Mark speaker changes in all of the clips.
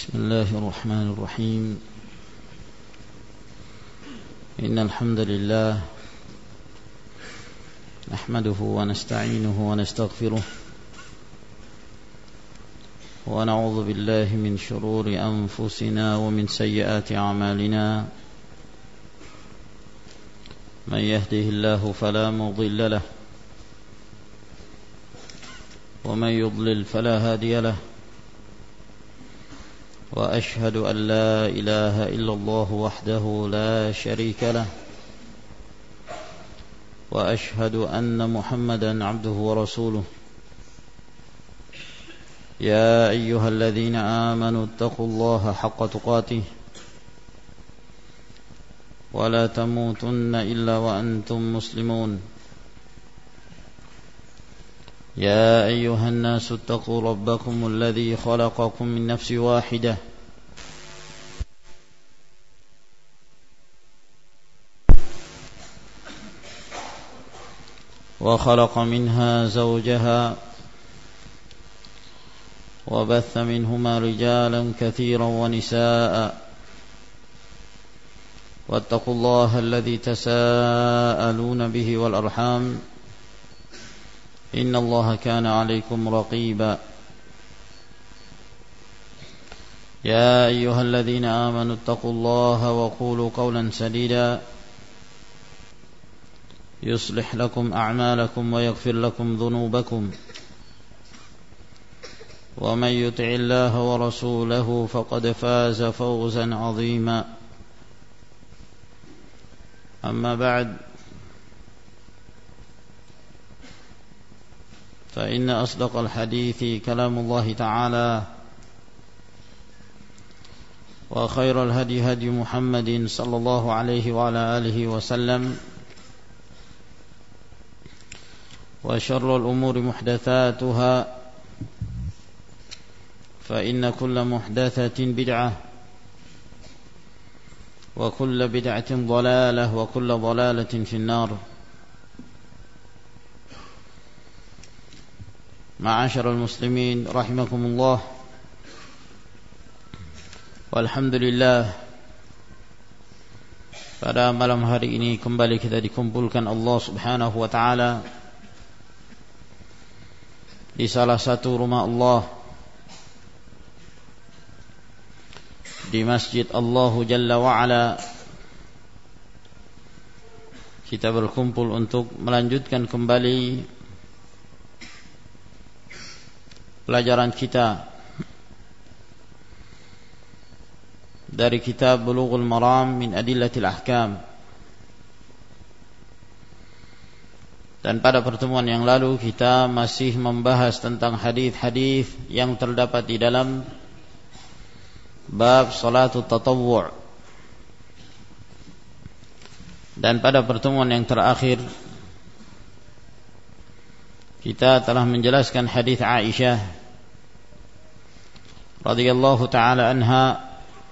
Speaker 1: بسم الله الرحمن الرحيم إن الحمد لله نحمده ونستعينه ونستغفره ونعوذ بالله من شرور أنفسنا ومن سيئات أعمالنا من يهده الله فلا مضل له ومن يضلل فلا هادي له وأشهد أن لا إله إلا الله وحده لا شريك له وأشهد أن محمدا عبده ورسوله يا أيها الذين آمنوا اتقوا الله حق تقاته ولا تموتن إلا وأنتم مسلمون يا أيها الناس اتقوا ربكم الذي خلقكم من نفس واحدة وخلق منها زوجها وبث منهما رجالا كثيرا ونساء واتقوا الله الذي تساءلون به والأرحام إن الله كان عليكم رقيبا يا أيها الذين آمنوا اتقوا الله وقولوا قولا سديدا يصلح لكم أعمالكم ويغفر لكم ذنوبكم ومن يطع الله ورسوله فقد فاز فوزا عظيما أما بعد فإن أصدق الحديث كلام الله تعالى وخير الهدي هدي محمد صلى الله عليه وعلى آله وسلم وشر الأمور محدثاتها فإن كل محدثة بدعة وكل بدعة ضلالة وكل ضلالة في النار. Ma'asyiral muslimin rahimakumullah. Walhamdulillah, pada malam hari ini kembali kita dikumpulkan Allah Subhanahu wa taala di salah satu rumah Allah, di Masjid Allah Jalla wa Ala. Kita berkumpul untuk melanjutkan kembali pelajaran kita dari kitab Bulughul Maram min Adillatil Ahkam. Dan pada pertemuan yang lalu kita masih membahas tentang hadis-hadis yang terdapat di dalam bab salatul tatawwu'. Dan pada pertemuan yang terakhir kita telah menjelaskan hadis Aisyah radhiyallahu taala anha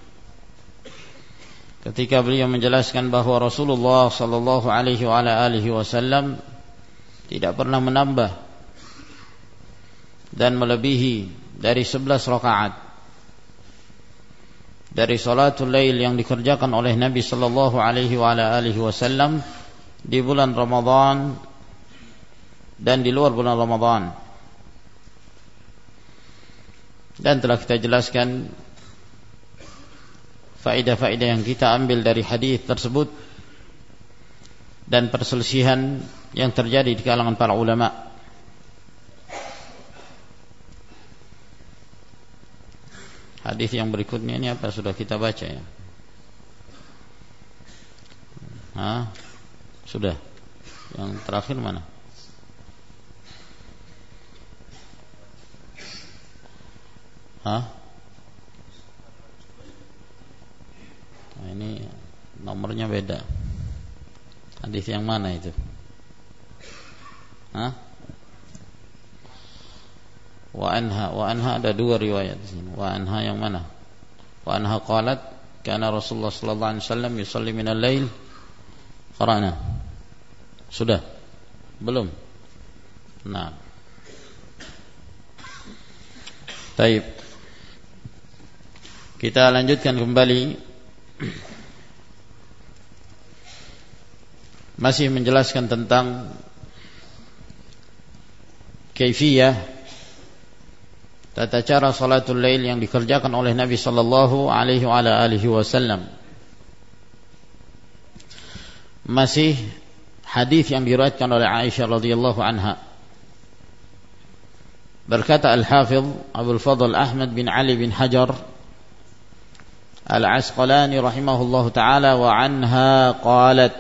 Speaker 1: ketika beliau menjelaskan bahwa Rasulullah sallallahu alaihi wa ala alihi wasallam tidak pernah menambah dan melebihi dari 11 rakaat dari salatul lail yang dikerjakan oleh Nabi sallallahu alaihi wa ala alihi wasallam di bulan Ramadan dan di luar bulan Ramadan. Dan telah kita jelaskan faedah-faedah yang kita ambil dari hadis tersebut dan perselisihan yang terjadi di kalangan para ulama. Hadis yang berikutnya ini apa sudah kita baca ya? Sudah. Yang terakhir mana? Nah, ini nomornya beda. Hadis yang mana itu? Wa anha ada dua riwayat di sini. Wa anha yang mana? Wa anha qalat kana Rasulullah sallallahu alaihi wasallam yusalli minal lail qara'na. Sudah? Belum? Nah. Baik. Kita lanjutkan kembali, masih menjelaskan tentang kaifiyah, tata cara salatul lail yang dikerjakan oleh Nabi sallallahu alaihi wasallam. Masih hadis yang diriwayatkan oleh Aisyah radhiyallahu anha. Berkata Al-Hafidh Abdul Fadl Ahmad bin Ali bin Hajar Al-Asqalani rahimahullahu ta'ala, wa anha qalat,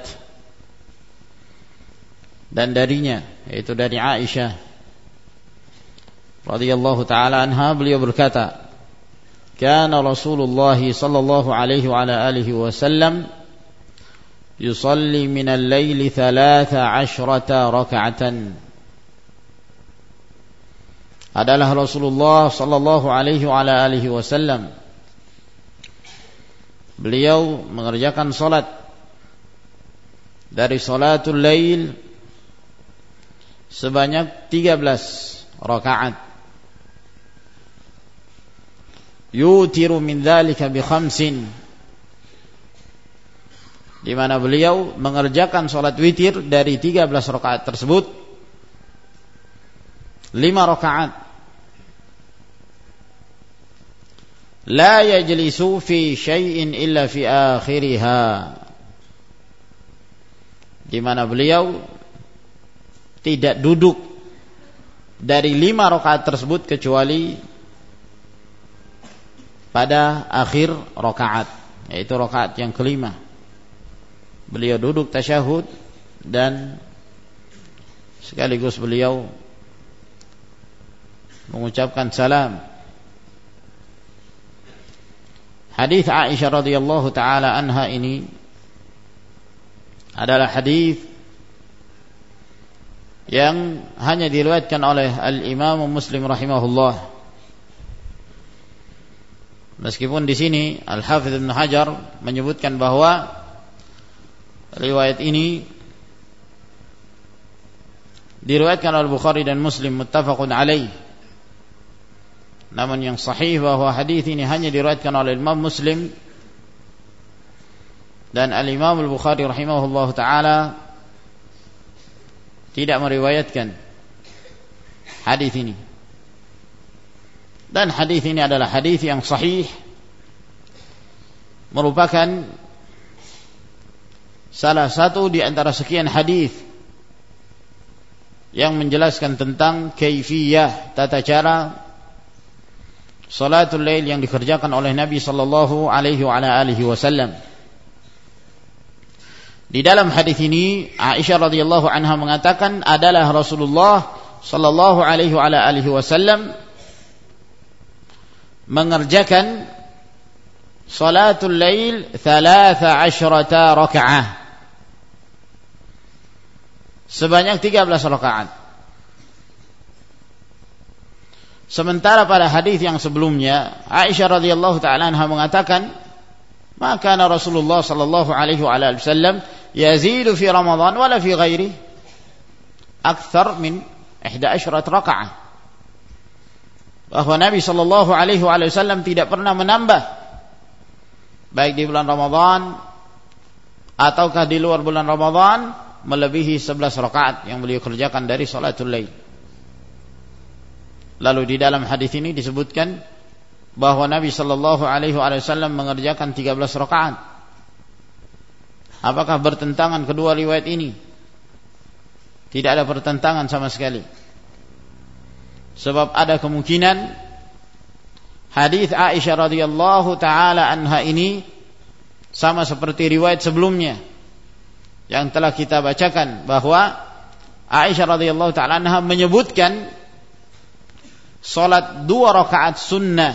Speaker 1: dan darinya, yaitu dari Aisyah radhiyallahu ta'ala anha, beliau berkata, kana Rasulullah sallallahu alaihi wa ala alihi wasallam yusalli minal laili 13 raka'atan. Adalah Rasulullah sallallahu alaihi wa ala alihi wasallam, beliau mengerjakan salat dari salatul lail sebanyak 13 rakaat. Yutiru min dzalika bi khamsin, di mana beliau mengerjakan salat witir dari 13 rakaat tersebut 5 rakaat. La yajlisu fi syai'in illa fi akhiriha, di mana beliau tidak duduk dari 5 rakaat tersebut kecuali pada akhir rakaat, yaitu rakaat yang kelima. Beliau duduk tasyahud dan sekaligus beliau mengucapkan salam. Hadis Aisyah radhiyallahu taala anha ini adalah hadis yang hanya diriwayatkan oleh Al-Imam Muslim rahimahullah. Meskipun di sini Al-Hafidz Ibnu Hajar menyebutkan bahwa riwayat ini diriwayatkan oleh Bukhari dan Muslim muttafaqun alaih. Namun yang sahih bahwa hadis ini hanya diriwayatkan oleh Imam Muslim dan Al-Imam Al-Bukhari rahimahullah ta'ala tidak meriwayatkan hadis ini. Dan hadis ini adalah hadis yang sahih, merupakan salah satu di antara sekian hadis yang menjelaskan tentang kaifiyah, tata cara salatul lail yang dikerjakan oleh Nabi sallallahu alaihi wa ala alihi wasallam. Di dalam hadis ini Aisyah radhiyallahu anha mengatakan, adalah Rasulullah sallallahu alaihi wa ala alihi wasallam mengerjakan salatul lail 13 raka'ah, sebanyak 13 rakaat. Sementara pada hadis yang sebelumnya Aisyah radhiyallahu ta'ala anha mengatakan, maka Rasulullah sallallahu alaihi wasallam yazidu fi Ramadan wala fi ghairi akthar min 11 rakaat. Bahwa Nabi sallallahu alaihi wasallam tidak pernah menambah, baik di bulan Ramadan ataukah di luar bulan Ramadan, melebihi 11 rakaat yang beliau kerjakan dari salatul lail. Lalu di dalam hadis ini disebutkan bahwa Nabi sallallahu alaihi wasallam mengerjakan 13 rakaat. Apakah bertentangan kedua riwayat ini? Tidak ada pertentangan sama sekali. Sebab ada kemungkinan hadis Aisyah radhiyallahu taala anha ini sama seperti riwayat sebelumnya yang telah kita bacakan, bahwa Aisyah radhiyallahu taala anha menyebutkan salat 2 rakaat sunnah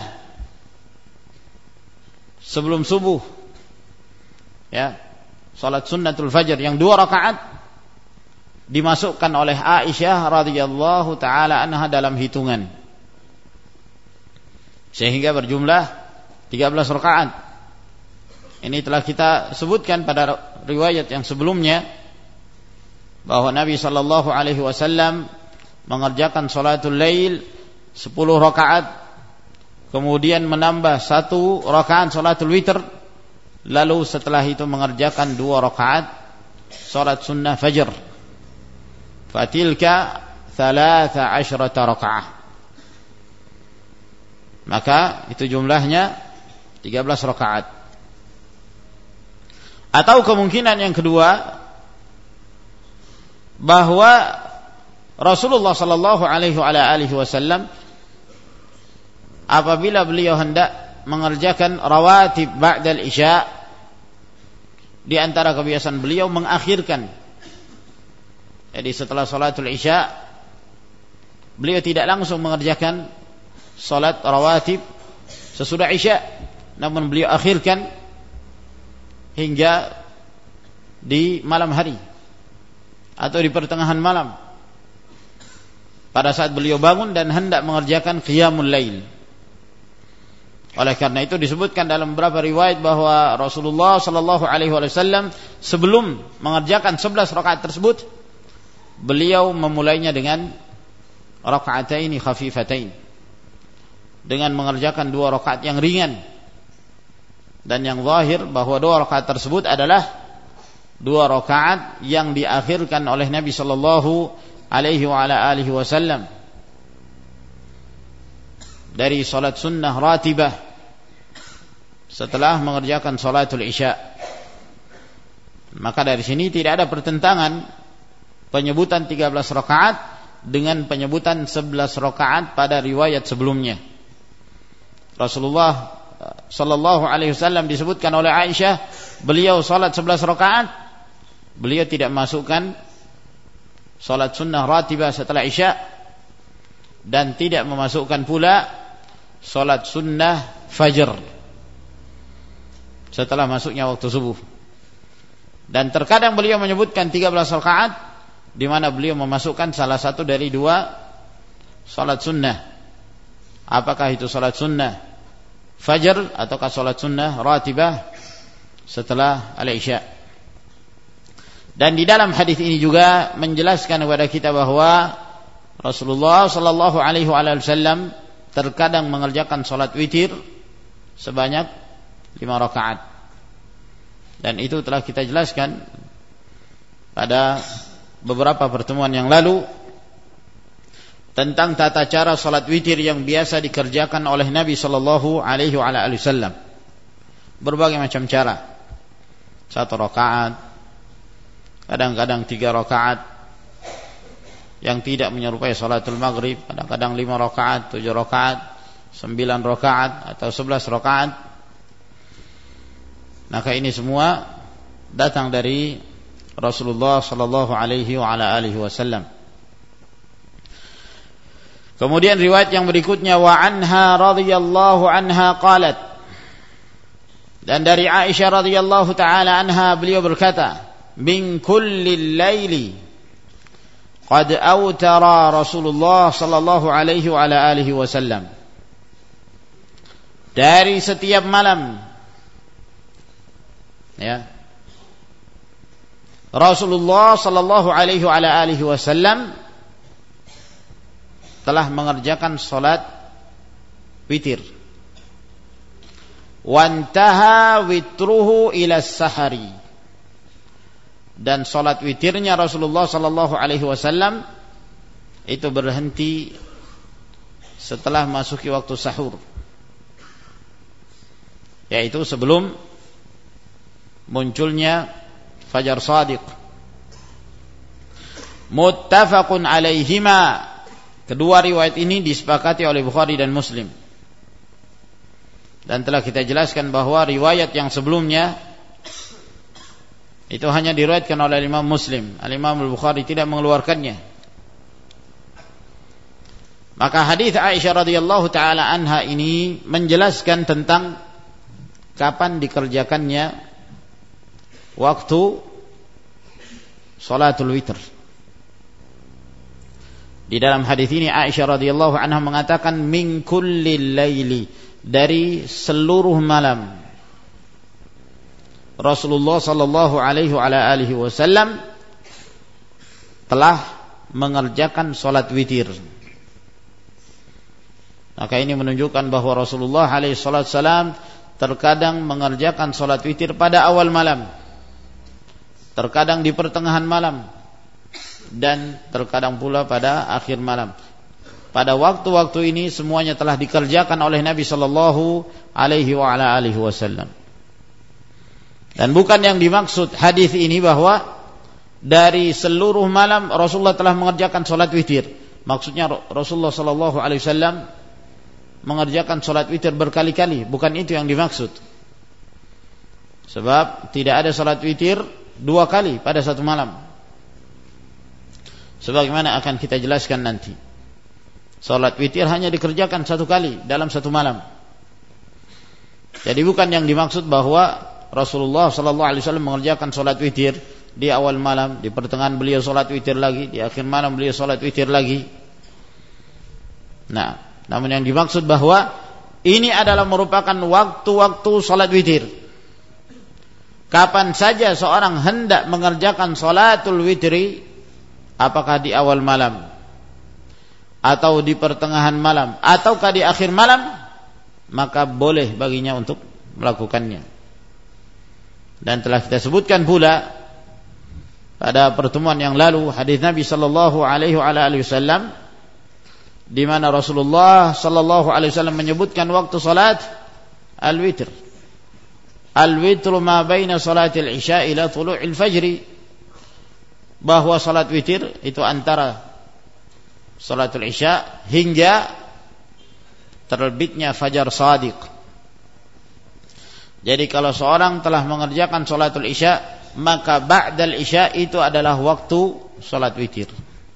Speaker 1: sebelum subuh, ya, salat sunnatul fajr yang 2 rakaat dimasukkan oleh Aisyah radhiyallahu taala anha dalam hitungan, sehingga berjumlah 13 rakaat. Ini telah kita sebutkan pada riwayat yang sebelumnya bahwa Nabi sallallahu alaihi wasallam mengerjakan salatul lail 10 rakaat kemudian menambah 1 rakaat salatul witir, lalu setelah itu mengerjakan 2 rakaat salat sunnah fajr, fatilka 13 rakaat, maka itu jumlahnya 13 rakaat. Atau kemungkinan yang kedua, bahwa Rasulullah sallallahu alaihi wasallam apabila beliau hendak mengerjakan rawatib ba'dal isya, di antara kebiasaan beliau mengakhirkan. Jadi setelah salatul isya beliau tidak langsung mengerjakan salat rawatib sesudah isya, namun beliau akhirkan hingga di malam hari atau di pertengahan malam, pada saat beliau bangun dan hendak mengerjakan qiyamul lail. Oleh karena itu disebutkan dalam beberapa riwayat bahwa Rasulullah sallallahu alaihi wasallam sebelum mengerjakan 11 rakaat tersebut, beliau memulainya dengan raka'ataini khafifatain, dengan mengerjakan 2 rakaat yang ringan. Dan yang zahir bahwa 2 rakaat tersebut adalah 2 rakaat yang diakhirkan oleh Nabi sallallahu alaihi wasallam dari salat sunnah ratibah setelah mengerjakan salatul isya. Maka dari sini tidak ada pertentangan penyebutan 13 rakaat dengan penyebutan 11 rakaat pada riwayat sebelumnya. Rasulullah sallallahu alaihi wasallam disebutkan oleh Aisyah, beliau salat 11 rakaat, beliau tidak masukkan salat sunnah ratibah setelah isya, dan tidak memasukkan pula salat sunnah fajr setelah masuknya waktu subuh. Dan terkadang beliau menyebutkan 13 rakaat, di mana beliau memasukkan salah satu dari 2 salat sunnah. Apakah itu salat sunnah fajr ataukah salat sunnah ratibah setelah al-isya. Dan di dalam hadis ini juga menjelaskan kepada kita bahwa Rasulullah sallallahu alaihi wasallam terkadang mengerjakan salat witir sebanyak 5 rakaat. Dan itu telah kita jelaskan pada beberapa pertemuan yang lalu tentang tata cara salat witir yang biasa dikerjakan oleh Nabi sallallahu alaihi wasallam. Berbagai macam cara. 1 rakaat, kadang-kadang 3 rakaat yang tidak menyerupai salatul maghrib, kadang-kadang 5 rakaat, 7 rakaat, 9 rakaat atau 11 rakaat. Maka ini semua datang dari Rasulullah sallallahu alaihi wasallam. Kemudian riwayat yang berikutnya, wa anha radhiyallahu anha qalat, dan dari Aisyah radhiyallahu taala anha beliau berkata, min kulli laili qad awtara Rasulullah sallallahu alaihi wasallam, dari setiap malam, ya, Rasulullah sallallahu alaihi wasallam telah mengerjakan salat witir. Wantaha witruhu ila sahari, dan salat witirnya Rasulullah sallallahu alaihi wasallam itu berhenti setelah masuki waktu sahur, yaitu sebelum munculnya fajar shadiq. Muttafaqun alaihima, kedua riwayat ini disepakati oleh Bukhari dan Muslim. Dan telah kita jelaskan bahwa riwayat yang sebelumnya itu hanya diriwayatkan oleh Imam Muslim. Al-Imam Al-Bukhari tidak mengeluarkannya. Maka hadis Aisyah radhiyallahu taala anha ini menjelaskan tentang kapan dikerjakannya waktu salatul witr. Di dalam hadis ini Aisyah radhiyallahu anha mengatakan min kulli laili, dari seluruh malam Rasulullah sallallahu alaihi wasallam telah mengerjakan salat witir. Maka ini menunjukkan bahwa Rasulullah alaihi salam terkadang mengerjakan salat witir pada awal malam, terkadang di pertengahan malam, dan terkadang pula pada akhir malam. Pada waktu-waktu ini semuanya telah dikerjakan oleh Nabi sallallahu alaihi wasallam. Dan bukan yang dimaksud hadis ini bahwa dari seluruh malam Rasulullah telah mengerjakan salat witir. Maksudnya Rasulullah sallallahu alaihi wasallam mengerjakan salat witir berkali-kali, bukan itu yang dimaksud. Sebab tidak ada salat witir 2 kali pada satu malam. Sebagaimana akan kita jelaskan nanti. Salat witir hanya dikerjakan 1 kali dalam satu malam. Jadi bukan yang dimaksud bahwa Rasulullah sallallahu alaihi wasallam mengerjakan salat witir di awal malam, di pertengahan beliau salat witir lagi, di akhir malam beliau salat witir lagi. Nah, namun yang dimaksud bahwa ini adalah merupakan waktu-waktu salat witir. Kapan saja seorang hendak mengerjakan salatul witri, apakah di awal malam atau di pertengahan malam ataukah di akhir malam, maka boleh baginya untuk melakukannya. Dan telah kita sebutkan pula pada pertemuan yang lalu hadis Nabi sallallahu alaihi wasallam di mana Rasulullah sallallahu alaihi wasallam menyebutkan waktu salat al-witr. Al-witru ma baina salatil isya ila tulu'il fajri. Bahwa salat witir itu antara salatul isya hingga terbitnya fajar shadiq. Jadi kalau seorang telah mengerjakan salatul isya, maka ba'dal isya itu adalah waktu salat witir.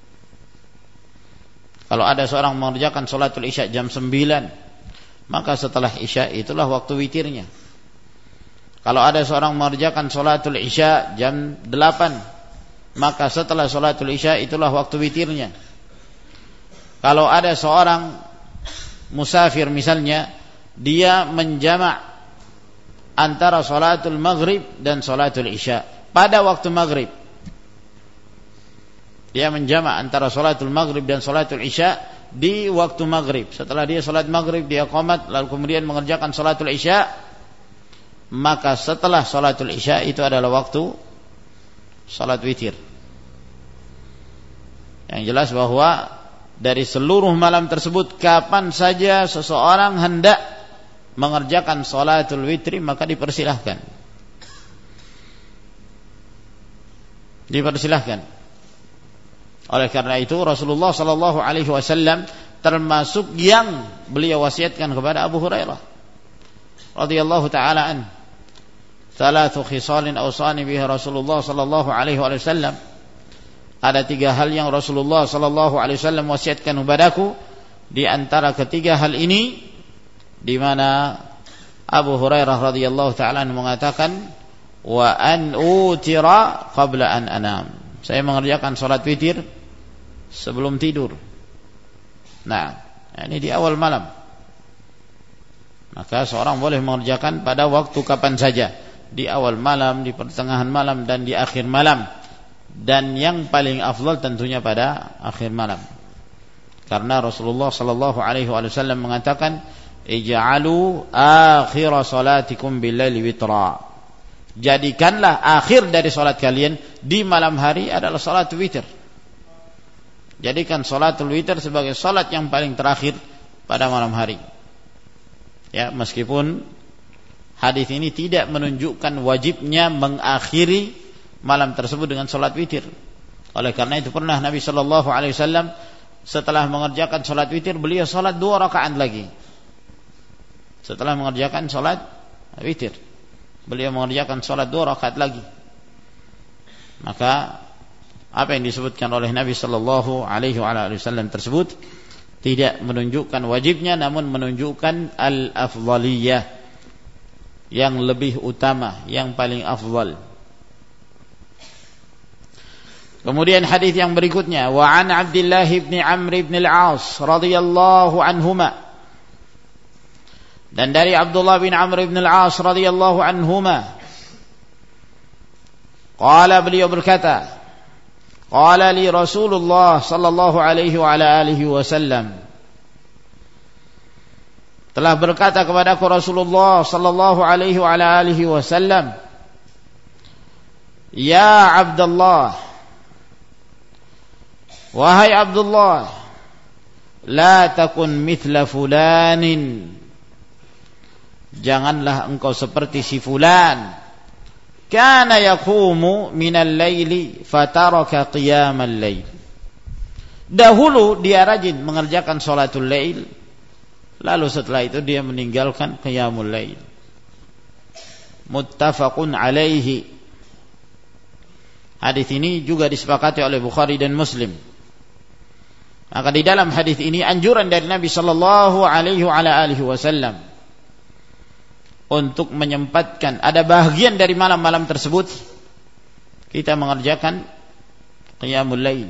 Speaker 1: Kalau ada seorang mengerjakan salatul isya jam 9, maka setelah isya itulah waktu witirnya. Kalau ada seorang mengerjakan salatul isya jam 8, maka setelah salatul isya itulah waktu witirnya. Kalau ada seorang musafir misalnya, dia menjamak antara salatul maghrib dan salatul isya pada waktu maghrib. Dia menjamak antara salatul maghrib dan salatul isya di waktu maghrib. Setelah dia salat maghrib, dia qomat, lalu kemudian mengerjakan salatul isya, maka setelah salatul isya itu adalah waktu salat witir. Yang jelas bahwa dari seluruh malam tersebut, kapan saja seseorang hendak mengerjakan salatul witri, maka dipersilahkan. Dipersilahkan. Oleh karena itu Rasulullah sallallahu alaihi wasallam termasuk yang beliau wasiatkan kepada Abu Hurairah radhiyallahu taala an, "Thalathu khisalin awsani biha Rasulullah sallallahu alaihi wasallam." Ada 3 hal yang Rasulullah sallallahu alaihi wasallam wasiatkan kepadaku. Di antara ketiga hal ini, di mana Abu Hurairah radhiyallahu taala mengatakan, "Wa an utira qabla an anam." Saya mengerjakan salat witir sebelum tidur. Nah, ini di awal malam. Maka seorang boleh mengerjakan pada waktu kapan saja, di awal malam, di pertengahan malam, dan di akhir malam. Dan yang paling afdal tentunya pada akhir malam. Karena Rasulullah sallallahu alaihi wasallam mengatakan, "Ij'alu akhir salatikum bil-laili witra." Jadikanlah akhir dari salat kalian di malam hari adalah salat witir. Jadikan salatul witir sebagai salat yang paling terakhir pada malam hari. Ya, meskipun hadis ini tidak menunjukkan wajibnya mengakhiri malam tersebut dengan salat witir. Oleh karena itu pernah Nabi sallallahu alaihi wasallam setelah mengerjakan salat witir, beliau salat 2 rakaat lagi. Setelah mengerjakan salat witir, beliau mengerjakan salat 2 rakaat lagi. Maka apa yang disebutkan oleh Nabi sallallahu alaihi wasallam tersebut tidak menunjukkan wajibnya, namun menunjukkan al-afdhaliyah, yang lebih utama, yang paling afdal. Kemudian hadis yang berikutnya, wa an Abdullah bin Amr bin al-As radhiyallahu anhuma, dan dari Abdullah bin Amr bin al-As radhiyallahu anhuma, qala, beliau berkata, qala li Rasulullah sallallahu alaihi wa ala alihi wasallam, telah berkata kepadaku Rasulullah sallallahu alaihi wa alihi wasallam, ya Abdullah, wahai Abdullah, la takun mithla fulanin, janganlah engkau seperti si fulan, kana yaqumu minal laili fataraka qiyamal lail, dahulu dia rajin mengerjakan salatul lail, lalu setelah itu dia meninggalkan qiyamul lail. Muttafaqun alaihi. Hadis ini juga disepakati oleh Bukhari dan Muslim. Maka di dalam hadis ini anjuran dari Nabi sallallahu alaihi wasallam untuk menyempatkan, ada bahagian dari malam-malam tersebut kita mengerjakan qiyamul lail.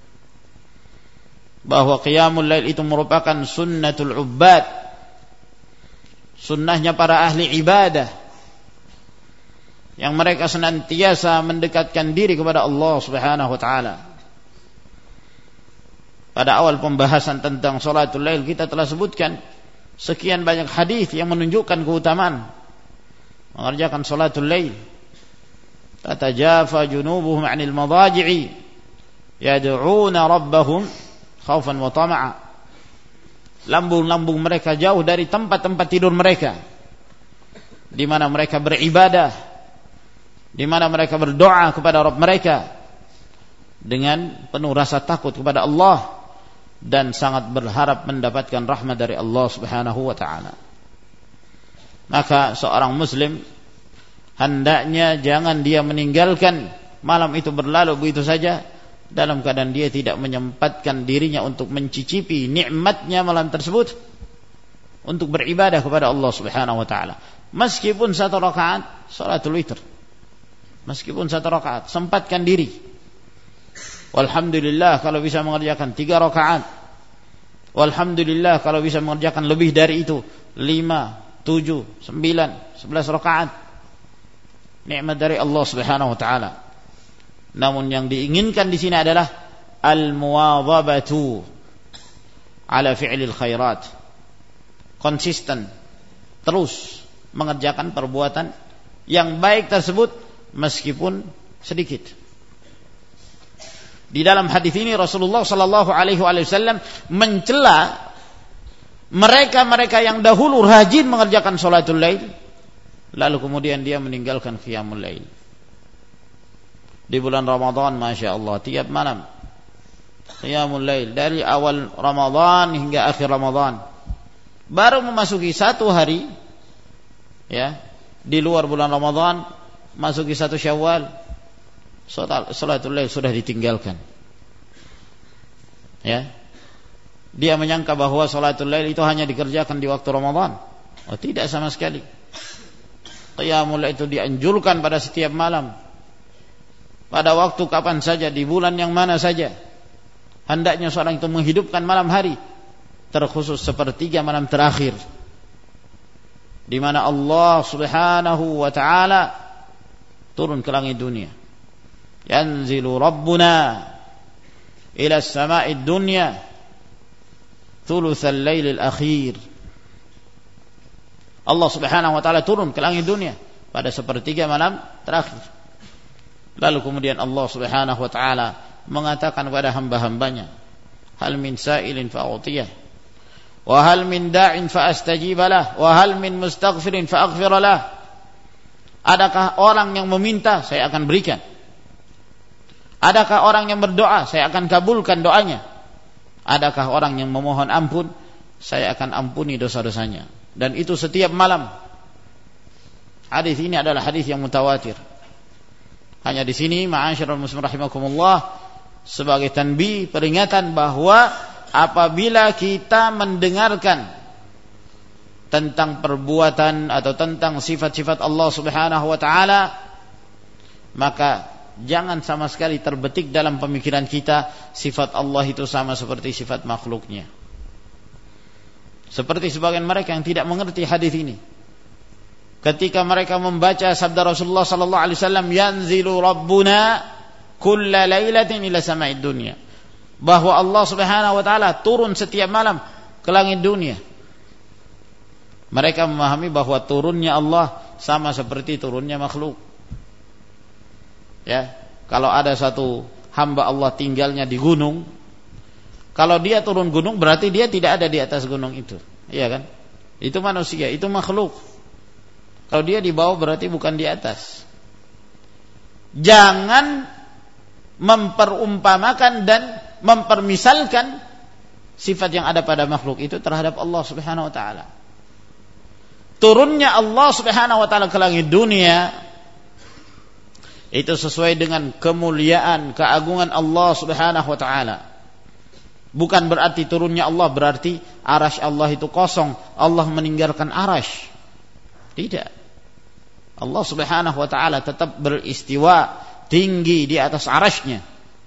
Speaker 1: Bahwa qiyamul lail itu merupakan sunnatul ubbad, sunnahnya para ahli ibadah yang mereka senantiasa mendekatkan diri kepada Allah Subhanahu wa taala. Pada awal pembahasan tentang salatul lail kita telah sebutkan sekian banyak hadis yang menunjukkan keutamaan mengerjakan salatul lail. Tatajafa junubuhum 'anil madaji'i yad'una rabbahum khaufan wa tama'a. Lambung-lambung mereka jauh dari tempat-tempat tidur mereka, di mana mereka beribadah, di mana mereka berdoa kepada Rabb mereka dengan penuh rasa takut kepada Allah dan sangat berharap mendapatkan rahmat dari Allah Subhanahu wa taala. Maka seorang muslim hendaknya jangan dia meninggalkan malam itu berlalu begitu saja dalam keadaan dia tidak menyempatkan dirinya untuk mencicipi nikmatnya malam tersebut, untuk beribadah kepada Allah Subhanahu wa taala. Meskipun satu rakaat salatul witir, meskipun satu rakaat, sempatkan diri. Walhamdulillah kalau bisa mengerjakan 3 rakaat. Walhamdulillah kalau bisa mengerjakan lebih dari itu, 5, 7, 9, 11 rakaat. Nikmat dari Allah Subhanahu wa taala. Namun yang diinginkan di sini adalah al-muwadhabatu ala fi'lil khairat. Konsisten, terus mengerjakan perbuatan yang baik tersebut meskipun sedikit. Di dalam hadis ini Rasulullah sallallahu alaihi wasallam mencela mereka-mereka yang dahulu rajin mengerjakan salatul lail, lalu kemudian dia meninggalkan qiyamul lail. Di bulan Ramadan, Masya Allah, tiap malam qiyamul lail, dari awal Ramadan hingga akhir Ramadan. Baru memasuki 1 hari, ya, di luar bulan Ramadan, masuki 1 Syawal, salatul lail sudah ditinggalkan. Ya, dia menyangka bahwa salatul lail itu hanya dikerjakan di waktu Ramadan. Oh, tidak sama sekali. Qiyamul lail itu dianjurkan pada setiap malam, pada waktu kapan saja, di bulan yang mana saja. Hendaknya seorang itu menghidupkan malam hari, terkhusus sepertiga malam terakhir, di mana Allah Subhanahu wa taala turun ke langit dunia. Yanzilu Rabbuna ila as-sama'id dunya thulutsal lailil akhir. Allah Subhanahu wa taala turun ke langit dunia pada sepertiga malam terakhir. Lalu kemudian Allah Subhanahu wa taala mengatakan kepada hamba-hambanya, hal min sa'ilin fa'utiyah, wa hal min da'in fa'astajibalah, wa hal min mustaghfirin fa'aghfiralah. Adakah orang yang meminta, saya akan berikan. Adakah orang yang berdoa, saya akan kabulkan doanya. Adakah orang yang memohon ampun, saya akan ampuni dosa-dosanya. Dan itu setiap malam. Hadis ini adalah hadis yang mutawatir. Hanya di sini ma'asyiral muslimin rahimakumullah, sebagai tanbih, peringatan bahwa apabila kita mendengarkan tentang perbuatan atau tentang sifat-sifat Allah Subhanahu wa taala, maka jangan sama sekali terbetik dalam pemikiran kita sifat Allah itu sama seperti sifat makhluknya. Seperti sebagian mereka yang tidak mengerti hadis ini. Ketika mereka membaca sabda Rasulullah sallallahu alaihi wasallam, yanzilu rabbuna kulla lailatin ila sama'id dunya, bahwa Allah Subhanahu wa taala turun setiap malam ke langit dunia. Mereka memahami bahwa turunnya Allah sama seperti turunnya makhluk. Ya, kalau ada satu hamba Allah tinggalnya di gunung, kalau dia turun gunung berarti dia tidak ada di atas gunung itu. Iya kan? Itu manusia, itu makhluk. Kalau dia di bawah berarti bukan di atas. Jangan memperumpamakan dan mempermisalkan sifat yang ada pada makhluk itu terhadap Allah Subhanahu wa taala. Turunnya Allah Subhanahu wa taala ke langit dunia itu sesuai dengan kemuliaan, keagungan Allah Subhanahu wa taala. Bukan berarti turunnya Allah berarti arasy Allah itu kosong, Allah meninggalkan arasy. Tidak. Allah Subhanahu wa taala tetap beristiwa tinggi di atas arasy-Nya.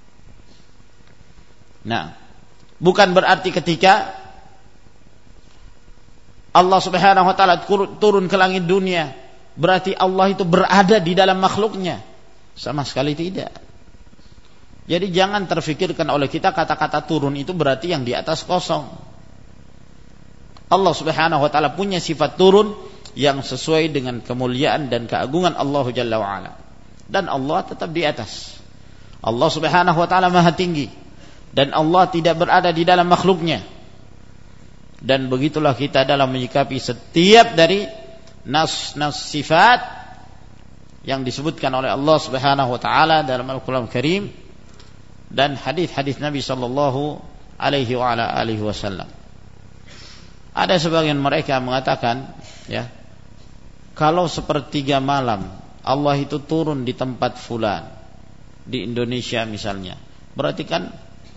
Speaker 1: Nah, bukan berarti ketika Allah Subhanahu wa taala turun ke langit dunia berarti Allah itu berada di dalam makhluknya. Sama sekali tidak. Jadi jangan terfikirkan oleh kita kata-kata turun itu berarti yang di atas kosong. Allah Subhanahu wa taala punya sifat turun yang sesuai dengan kemuliaan dan keagungan Allah Jalla wa Ala. Dan Allah tetap di atas. Allah Subhanahu wa taala Maha tinggi dan Allah tidak berada di dalam makhluknya. Dan begitulah kita dalam menyikapi setiap dari nas-nas sifat yang disebutkan oleh Allah Subhanahu wa taala dalam Al-Qur'an Karim dan hadis-hadis Nabi sallallahu alaihi wa ala alihi wasallam. Ada sebagian mereka mengatakan, ya, kalau sepertiga malam Allah itu turun di tempat fulan di Indonesia misalnya, berarti kan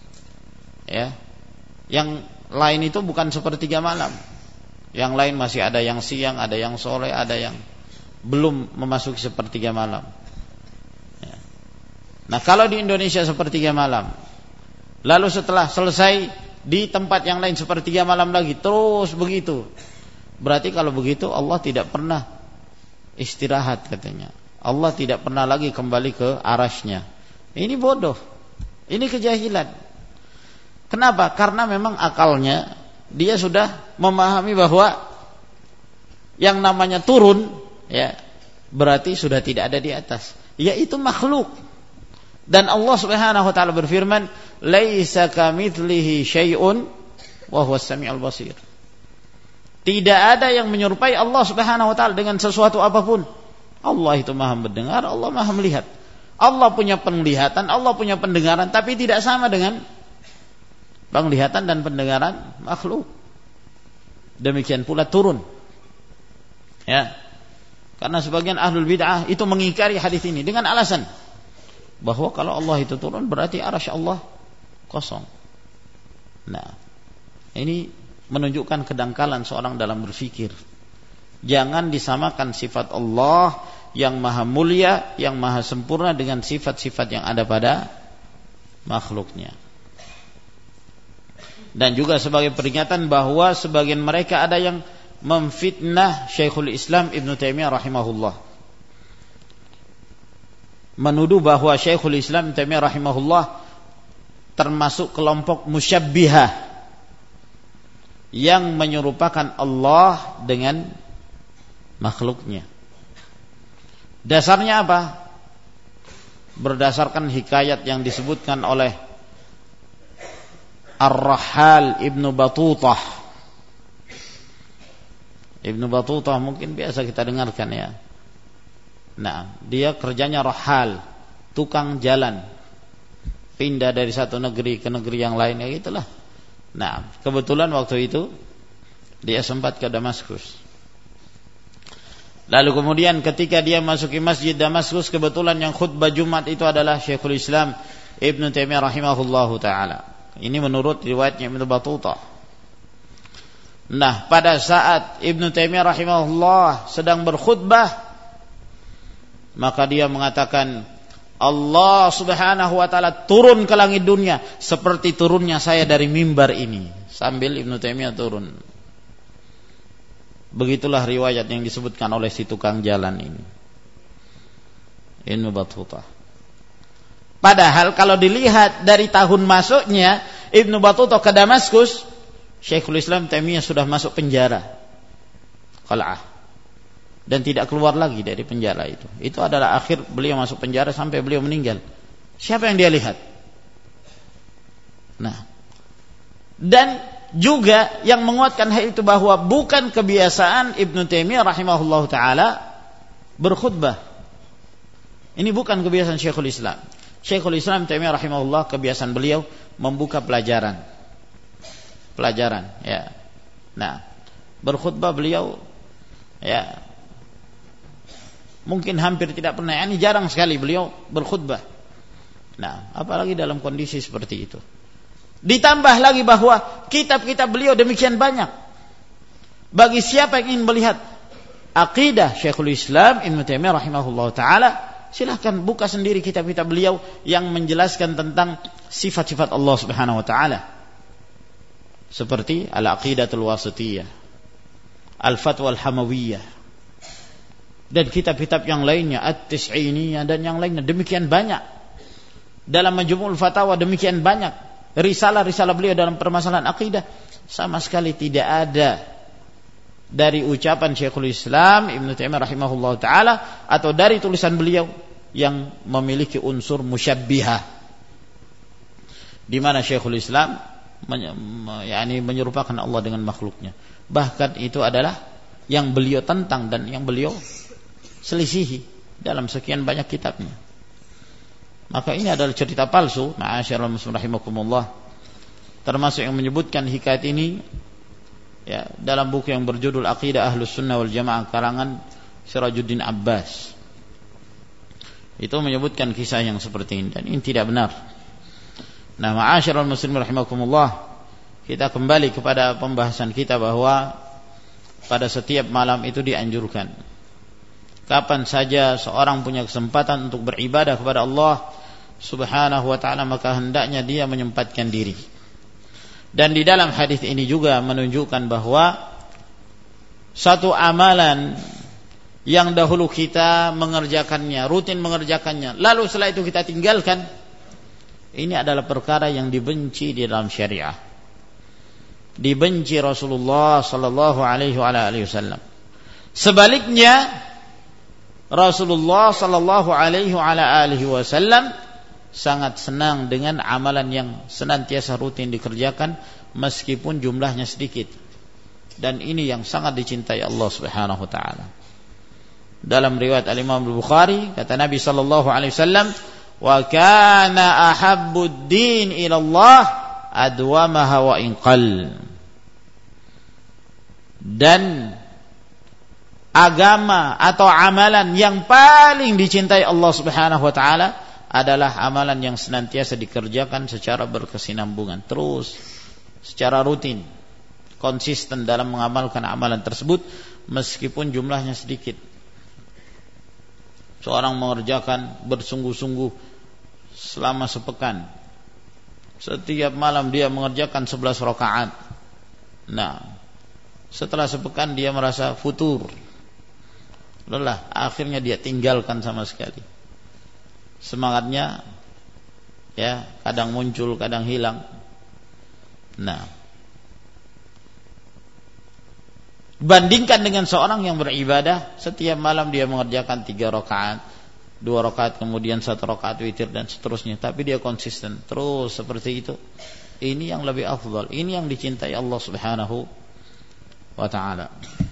Speaker 1: ya, yang lain itu bukan sepertiga malam. Yang lain masih ada yang siang, ada yang sore, ada yang belum memasuki sepertiga malam. Ya. Nah, kalau di Indonesia sepertiga malam, lalu setelah selesai di tempat yang lain sepertiga malam lagi, terus begitu. Berarti kalau begitu Allah tidak pernah istirahat katanya. Allah tidak pernah lagi kembali ke arasy-Nya. Ini bodoh. Ini kejahilan. Kenapa? Karena memang akalnya dia sudah memahami bahwa yang namanya turun, ya, berarti sudah tidak ada di atas, yaitu makhluk. Dan Allah Subhanahu wa taala berfirman, "Laisa kamitslihi syai'un wa huwas samiul basir." Tidak ada yang menyerupai Allah Subhanahu wa taala dengan sesuatu apapun. Allah itu Maha mendengar, Allah Maha melihat. Allah punya penglihatan, Allah punya pendengaran, tapi tidak sama dengan penglihatan dan pendengaran makhluk. Demikian pula turun. Ya. Karena sebagian ahlul bid'ah itu mengingkari hadis ini dengan alasan bahwa kalau Allah itu turun berarti arasy Allah kosong. Nah, ini menunjukkan kedangkalan seorang dalam berfikir. Jangan disamakan sifat Allah yang maha mulia, yang maha sempurna dengan sifat-sifat yang ada pada makhluknya. Dan juga sebagai peringatan bahwa sebagian mereka ada yang memfitnah Syekhul Islam Ibn Taimiyah rahimahullah, menuduh bahwa Syekhul Islam Ibn Taimiyah rahimahullah termasuk kelompok musyabbihah yang menyerupakan Allah dengan makhluknya. Dasarnya apa? Berdasarkan hikayat yang disebutkan oleh Ar-Rahal Ibn Batutah. Ibn Batutah mungkin biasa kita dengarkan, ya. Nah, dia kerjanya rahal, tukang jalan, pindah dari satu negeri ke negeri yang lain, ya gitulah. Nah, kebetulan waktu itu dia sempat ke Damaskus. Lalu kemudian ketika dia masuki masjid Damaskus, kebetulan yang khutbah Jumat itu adalah Syekhul Islam Ibn Taimiyah rahimahullahu ta'ala. Ini menurut riwayatnya Ibn Batutah. Nah, pada saat Ibn Taimiyah rahimahullah sedang berkhutbah, maka dia mengatakan, Allah Subhanahu wa ta'ala turun ke langit dunia seperti turunnya saya dari mimbar ini, sambil Ibn Taimiyah turun. Begitulah riwayat yang disebutkan oleh si tukang jalan ini, Ibn Batutah. Padahal kalau dilihat dari tahun masuknya Ibn Batutah ke Damaskus, Syekhul Islam Taimiyah sudah masuk penjara qal'ah dan tidak keluar lagi dari penjara itu. Itu adalah akhir beliau masuk penjara sampai beliau meninggal. Siapa yang dia lihat? Nah, dan juga yang menguatkan hal itu bahwa bukan kebiasaan Ibnu Taimiyah rahimahullahu taala berkhutbah. Ini bukan kebiasaan Syekhul Islam. Syekhul Islam Taimiyah rahimahullah, kebiasaan beliau membuka pelajaran, ya. Nah, berkhutbah beliau, ya, mungkin hampir tidak pernah, ini jarang sekali beliau berkhutbah. Nah, apalagi dalam kondisi seperti itu. Ditambah lagi bahwa kitab-kitab beliau demikian banyak. Bagi siapa yang ingin melihat aqidah Syekhul Islam Ibnu Taimiyah rahimahullah taala, silahkan buka sendiri kitab-kitab beliau yang menjelaskan tentang sifat-sifat Allah Subhanahu wa taala. Seperti Al-Aqidatul Wasithiyah, Al-Fatwa Al-Hamawiyah, dan kitab-kitab yang lainnya, At-Tis'iniyah dan yang lainnya demikian banyak. Dalam Majmu'ul Fatawa demikian banyak. Risalah-risalah beliau dalam permasalahan akidah sama sekali tidak ada dari ucapan Syekhul Islam Ibnu Taimiyah rahimahullah taala atau dari tulisan beliau yang memiliki unsur musyabbihah, di mana Syekhul Islam menyerupakan Allah dengan makhluknya. Bahkan itu adalah yang beliau tentang dan yang beliau selisihi dalam sekian banyak kitabnya. Maka ini adalah cerita palsu, ma'asyiral muslimin rahimakumullah. Termasuk yang menyebutkan hikayat ini, ya, dalam buku yang berjudul Aqidah Ahlus Sunnah wal Jamaah karangan Sirajuddin Abbas. Itu menyebutkan kisah yang seperti ini dan ini tidak benar. Nah, ma'asyiral muslimin rahimakumullah, kita kembali kepada pembahasan kita bahwa pada setiap malam itu dianjurkan. Kapan saja seorang punya kesempatan untuk beribadah kepada Allah Subhanahu wa ta'ala, maka hendaknya dia menyempatkan diri. Dan di dalam hadis ini juga menunjukkan bahwa satu amalan yang dahulu kita mengerjakannya, rutin mengerjakannya, lalu setelah itu kita tinggalkan, ini adalah perkara yang dibenci di dalam syariah. Dibenci Rasulullah sallallahu alaihi wasallam. Sebaliknya, Rasulullah sallallahu alaihi wasallam sangat senang dengan amalan yang senantiasa rutin dikerjakan meskipun jumlahnya sedikit. Dan ini yang sangat dicintai Allah Subhanahu wa taala. Dalam riwayat Al-Imam Al-Bukhari kata Nabi sallallahu alaihi wasallam, "Wa kana ahabbud din ila Allah adwamaha wa inqal." Dan agama atau amalan yang paling dicintai Allah Subhanahu wa taala adalah amalan yang senantiasa dikerjakan secara berkesinambungan, terus secara rutin, konsisten dalam mengamalkan amalan tersebut meskipun jumlahnya sedikit. Seorang mengerjakan bersungguh-sungguh selama sepekan. Setiap malam dia mengerjakan 11 rakaat. Nah, setelah sepekan dia merasa futur, lelah, akhirnya dia tinggalkan sama sekali. Semangatnya, ya, kadang muncul, kadang hilang. Nah, bandingkan dengan seorang yang beribadah setiap malam dia mengerjakan 3 rakaat, 2 rakaat, kemudian 1 rakaat witir dan seterusnya, tapi dia konsisten terus seperti itu. Ini yang lebih afdal, ini yang dicintai Allah Subhanahu wa taala.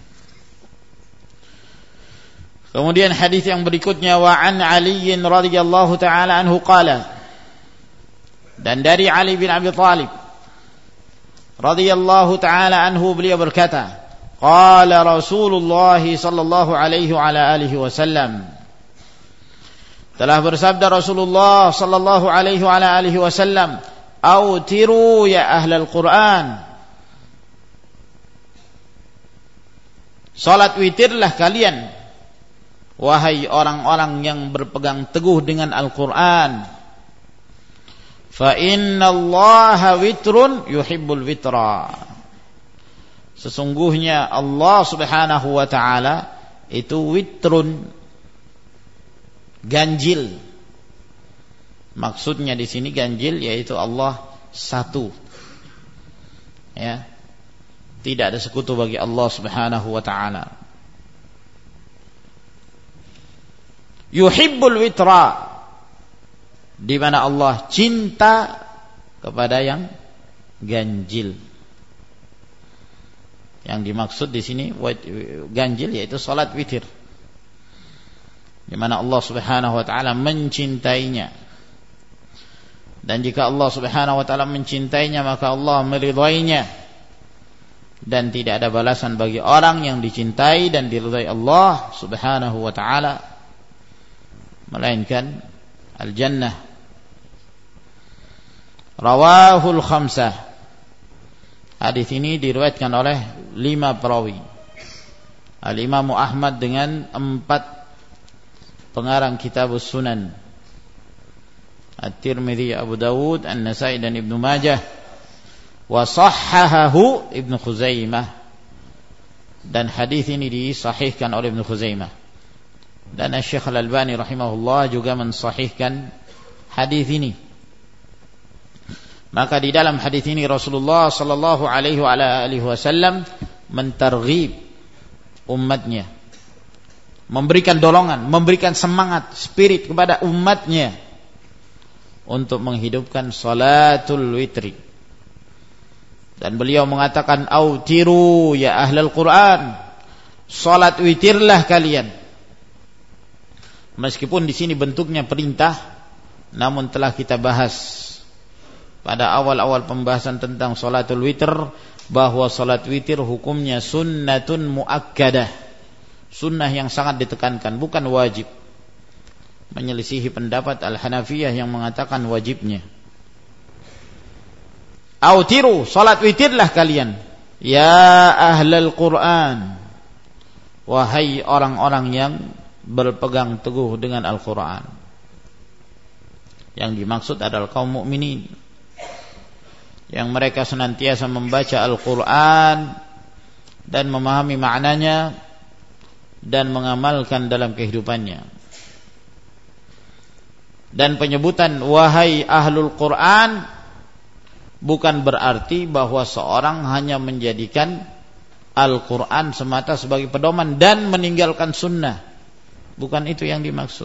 Speaker 1: Kemudian hadis yang berikutnya, wa an Ali radhiyallahu taala anhu qala, dan dari Ali bin Abi Thalib radhiyallahu taala anhu beliau berkata, qala Rasulullah sallallahu alaihi wa ala alihi wasallam, telah bersabda Rasulullah sallallahu alaihi wa ala alihi wasallam, autiru ya ahlal Quran, salat witirlah kalian wahai orang-orang yang berpegang teguh dengan Al-Quran. Fa inna Allaha witrun yuhibbul witra. Sesungguhnya Allah Subhanahu wa ta'ala itu witrun, ganjil. Maksudnya di sini ganjil yaitu Allah satu. Ya. Tidak ada sekutu bagi Allah Subhanahu wa ta'ala. yuhibbul witra, di mana Allah cinta kepada yang ganjil. Yang dimaksud di sini ganjil yaitu salat witir, di mana Allah Subhanahu wa taala mencintainya. Dan jika Allah Subhanahu wa taala mencintainya, maka Allah meridainya. Dan tidak ada balasan bagi orang yang dicintai dan diridai Allah Subhanahu wa taala melainkan al-jannah. Rawahul khamsah. Hadis ini diriwayatkan oleh 5 perawi. Al-Imam Ahmad dengan 4 pengarang Kitabus Sunan, At-Tirmidzi, Abu Dawud, An-Nasa'i dan Ibnu Majah. Wa sahhahahu Ibnu Khuzaimah, dan hadis ini disahihkan oleh Ibnu Khuzaimah. Dan Syekh Al-Albani rahimahullah juga mensahihkan hadis ini. Maka di dalam hadis ini Rasulullah sallallahu alaihi wasallam mentarghib umatnya, memberikan dorongan, memberikan semangat, spirit kepada umatnya untuk menghidupkan salatul witri. Dan beliau mengatakan, autiru ya ahlal Quran, salat witirlah kalian. Meskipun di sini bentuknya perintah, namun telah kita bahas pada awal-awal pembahasan tentang salatul witr bahwa salat witir hukumnya sunnatun muakkadah, sunnah yang sangat ditekankan, bukan wajib, menyelisihi pendapat Al-Hanafiyah yang mengatakan wajibnya. Autiru, salat witirlah kalian ya ahlal Quran, wahai orang-orang yang berpegang teguh dengan Al-Quran. Yang dimaksud adalah kaum mukminin yang mereka senantiasa membaca Al-Quran dan memahami maknanya dan mengamalkan dalam kehidupannya. Dan penyebutan wahai ahlul Quran bukan berarti bahwa seorang hanya menjadikan Al-Quran semata sebagai pedoman dan meninggalkan sunnah. Bukan itu yang dimaksud.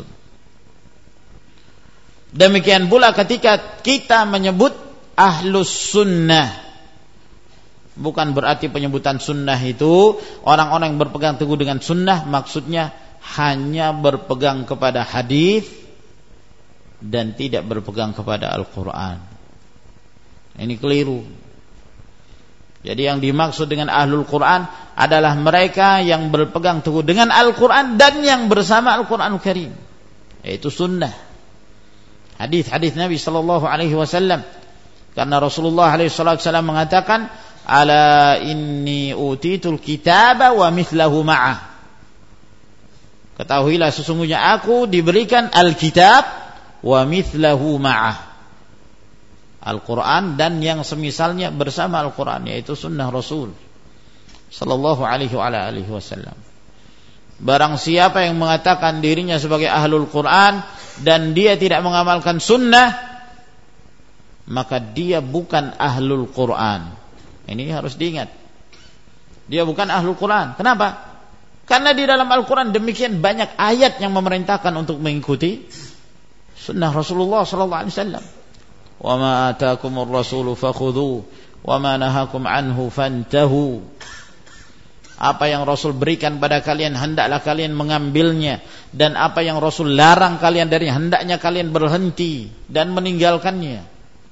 Speaker 1: Demikian pula ketika kita menyebut ahlus sunnah, bukan berarti penyebutan sunnah itu orang-orang yang berpegang teguh dengan sunnah maksudnya hanya berpegang kepada hadis dan tidak berpegang kepada Al-Quran. Ini keliru. Jadi yang dimaksud dengan ahlul Quran adalah mereka yang berpegang teguh dengan Al-Quran dan yang bersama Al-Quranul Karim, yaitu sunnah, hadis-hadis Nabi sallallahu alaihi wasallam. Karena Rasulullah alaihi wasallam mengatakan, ala inni utitul kitaba wa mithlahu ma'ah. Ketahuilah sesungguhnya aku diberikan Alkitab wa mithlahu ma'ah, Al-Quran dan yang semisalnya bersama Al-Quran, yaitu sunnah Rasul sallallahu alaihi wasallam. Barang siapa yang mengatakan dirinya sebagai ahlul Quran dan dia tidak mengamalkan sunnah, maka dia bukan ahlul Quran. Ini harus diingat. Dia bukan ahlul Quran. Kenapa? Karena di dalam Al-Quran demikian banyak ayat yang memerintahkan untuk mengikuti sunnah Rasulullah sallallahu alaihi wasallam. Wa ma ataakumur rasulu fakhudhu wa ma nahakum anhu fantahu. Apa yang Rasul berikan pada kalian hendaklah kalian mengambilnya, dan apa yang Rasul larang kalian dari hendaknya kalian berhenti dan meninggalkannya.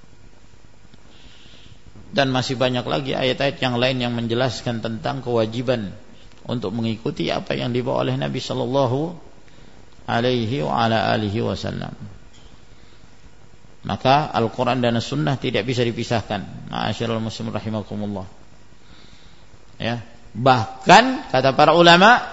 Speaker 1: Dan masih banyak lagi ayat-ayat yang lain yang menjelaskan tentang kewajiban untuk mengikuti apa yang dibawa oleh Nabi sallallahu alaihi wasallam. Maka Al-Quran dan As-Sunnah tidak bisa dipisahkan. Ma'asyiral muslimin rahimakumullah. Ya, bahkan kata para ulama,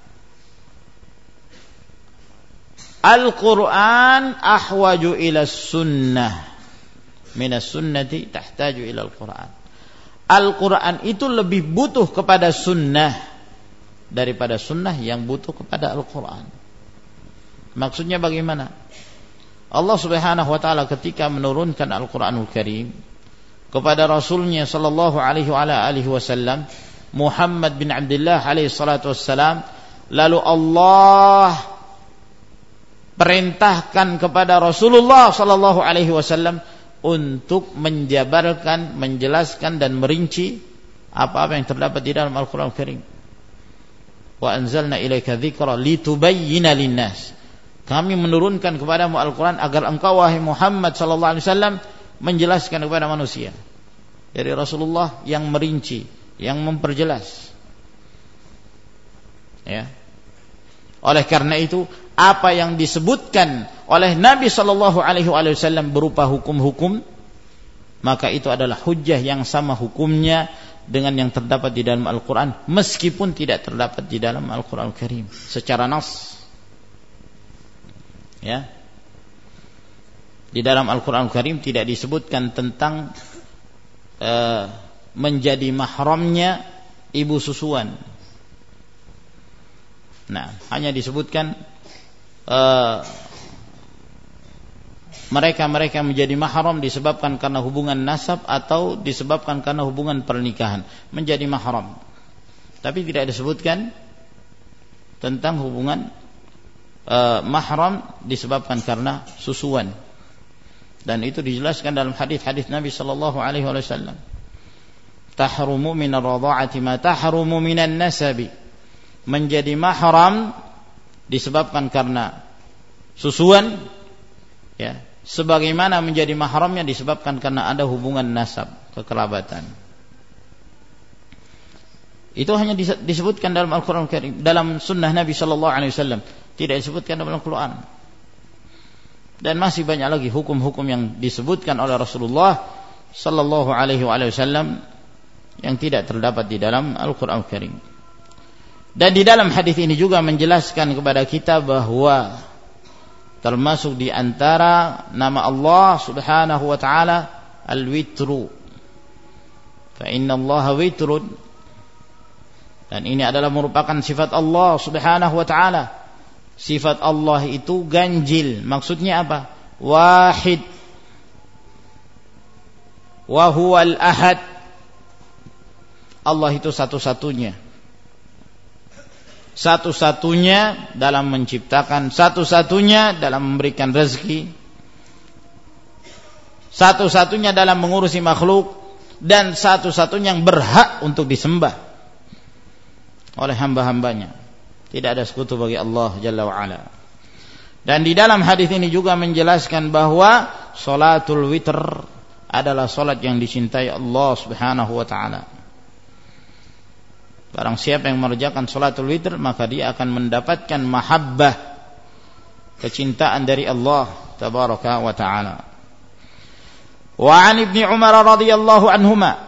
Speaker 1: Al-Quran ahwaju ila sunnah minas sunnati tahtaju ila Al-Quran. Al-Quran itu lebih butuh kepada sunnah daripada sunnah yang butuh kepada Al-Quran. Maksudnya bagaimana? Allah Subhanahu wa taala ketika menurunkan Al-Qur'anul Karim kepada Rasulnya sallallahu alaihi wasallam Muhammad bin Abdullah alaihi salatu wassalam, lalu Allah perintahkan kepada Rasulullah sallallahu alaihi wasallam untuk menjabarkan, menjelaskan dan merinci apa-apa yang terdapat di dalam Al-Qur'an Al-Karim. Wa anzalna ilaika dzikra litubayyana lin-nas. Kami menurunkan kepadamu Al-Qur'an agar engkau wahai Muhammad sallallahu alaihi wasallam menjelaskan kepada manusia. Dari Rasulullah yang merinci, yang memperjelas. Ya. Oleh karena itu, apa yang disebutkan oleh Nabi sallallahu alaihi wasallam berupa hukum-hukum, maka itu adalah hujjah yang sama hukumnya dengan yang terdapat di dalam Al-Qur'an, meskipun tidak terdapat di dalam Al-Qur'an Al-Karim secara nas. Ya. Di dalam Al-Qur'an Al-Karim tidak disebutkan tentang menjadi mahramnya ibu susuan. Nah, hanya disebutkan mereka menjadi mahram disebabkan karena hubungan nasab atau disebabkan karena hubungan pernikahan, menjadi mahram. Tapi tidak disebutkan tentang hubungan mahram disebabkan karena susuan. Dan itu dijelaskan dalam hadis-hadis Nabi sallallahu alaihi wasallam. Tahrumu min ar-radha'ati ma tahrumu minan nasabi. Menjadi mahram disebabkan karena susuan, ya, sebagaimana menjadi mahramnya disebabkan karena ada hubungan nasab, kekerabatan. Itu hanya disebutkan dalam Al-Qur'an Al-Karim, dalam sunnah Nabi sallallahu alaihi wasallam, tidak disebutkan dalam Al-Qur'an. Dan masih banyak lagi hukum-hukum yang disebutkan oleh Rasulullah sallallahu alaihi wasallam yang tidak terdapat di dalam Al-Qur'an Al-Karim. Dan di dalam hadis ini juga menjelaskan kepada kita bahwa termasuk di antara nama Allah Subhanahu wa taala Al-Witru. Fa inna Allaha witrun. Dan ini adalah merupakan sifat Allah Subhanahu wa taala. Sifat Allah itu ganjil. Maksudnya apa? Wahid. Wa huwal ahad. Allah itu satu-satunya. Satu-satunya dalam menciptakan, satu-satunya dalam memberikan rezeki, satu-satunya dalam mengurusi makhluk, dan satu-satunya yang berhak untuk disembah oleh hamba-hambanya. Tidak ada sekutu bagi Allah Jalla wa'ala. Dan di dalam hadis ini juga menjelaskan bahwa salatul witr adalah salat yang dicintai Allah Subhanahu wa ta'ala. Barang siapa yang mengerjakan salatul witr, maka dia akan mendapatkan mahabbah, kecintaan dari Allah Tabaraka wa ta'ala. Wa an Ibni Umar radhiyallahu anhuma,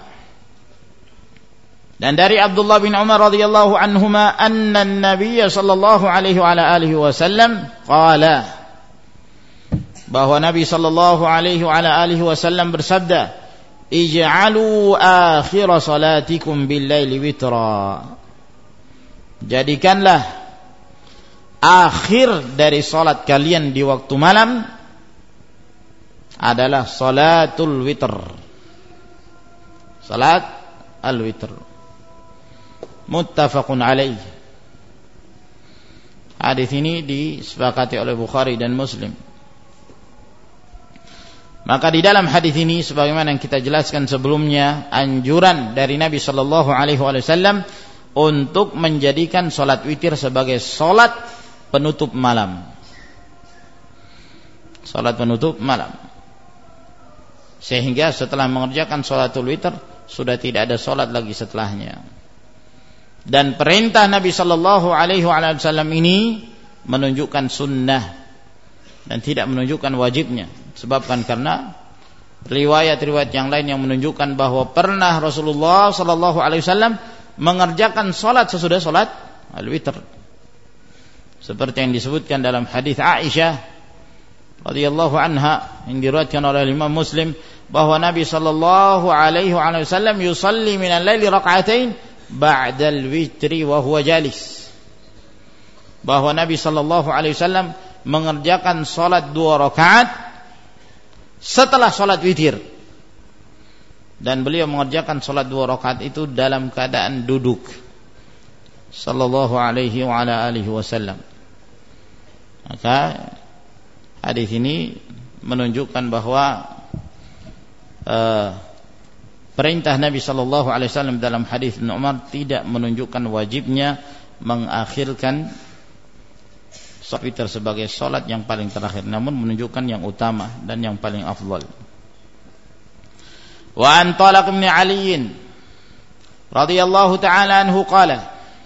Speaker 1: dan dari Abdullah bin Umar radhiyallahu anhuma, anna an-nabiy sallallahu alaihi wa ala alihi wasallam qala, bahwa Nabi sallallahu alaihi wa ala alihi wasallam bersabda, ij'alu akhir salatikum bil-laili witra. Jadikanlah akhir dari salat kalian di waktu malam adalah salatul witr. Salat al-witr. Muttafaqun alaih. Hadis ini disepakati oleh Bukhari dan Muslim. Maka di dalam hadis ini, sebagaimana yang kita jelaskan sebelumnya, anjuran dari Nabi sallallahu alaihi wasallam untuk menjadikan salat witir sebagai salat penutup malam. Salat penutup malam. Sehingga setelah mengerjakan salatul witir sudah tidak ada salat lagi setelahnya. Dan perintah Nabi sallallahu alaihi wasallam ini menunjukkan sunnah dan tidak menunjukkan wajibnya. Sebabkan karena riwayat-riwayat yang lain yang menunjukkan bahwa pernah Rasulullah sallallahu alaihi wasallam mengerjakan salat sesudah salat al-witr. Seperti yang disebutkan dalam hadis Aisyah radhiyallahu anha yang diriwayatkan oleh Imam Muslim, bahwa Nabi sallallahu alaihi wasallam yusalli minal laili rak'atain ba'dal witri wa huwa jalis. Bahwa Nabi sallallahu alaihi wasallam mengerjakan salat 2 rakaat setelah salat witir, dan beliau mengerjakan salat 2 rakaat itu dalam keadaan duduk sallallahu alaihi wa ala alihi wasallam. Maka hadis ini menunjukkan bahwa perintah Nabi sallallahu alaihi wasallam dalam hadis Ibnu Umar tidak menunjukkan wajibnya mengakhirkan salat witir sebagai salat yang paling terakhir, namun menunjukkan yang utama dan yang paling afdal. Wa an Talaq bin Ali radhiyallahu ta'ala anhu qala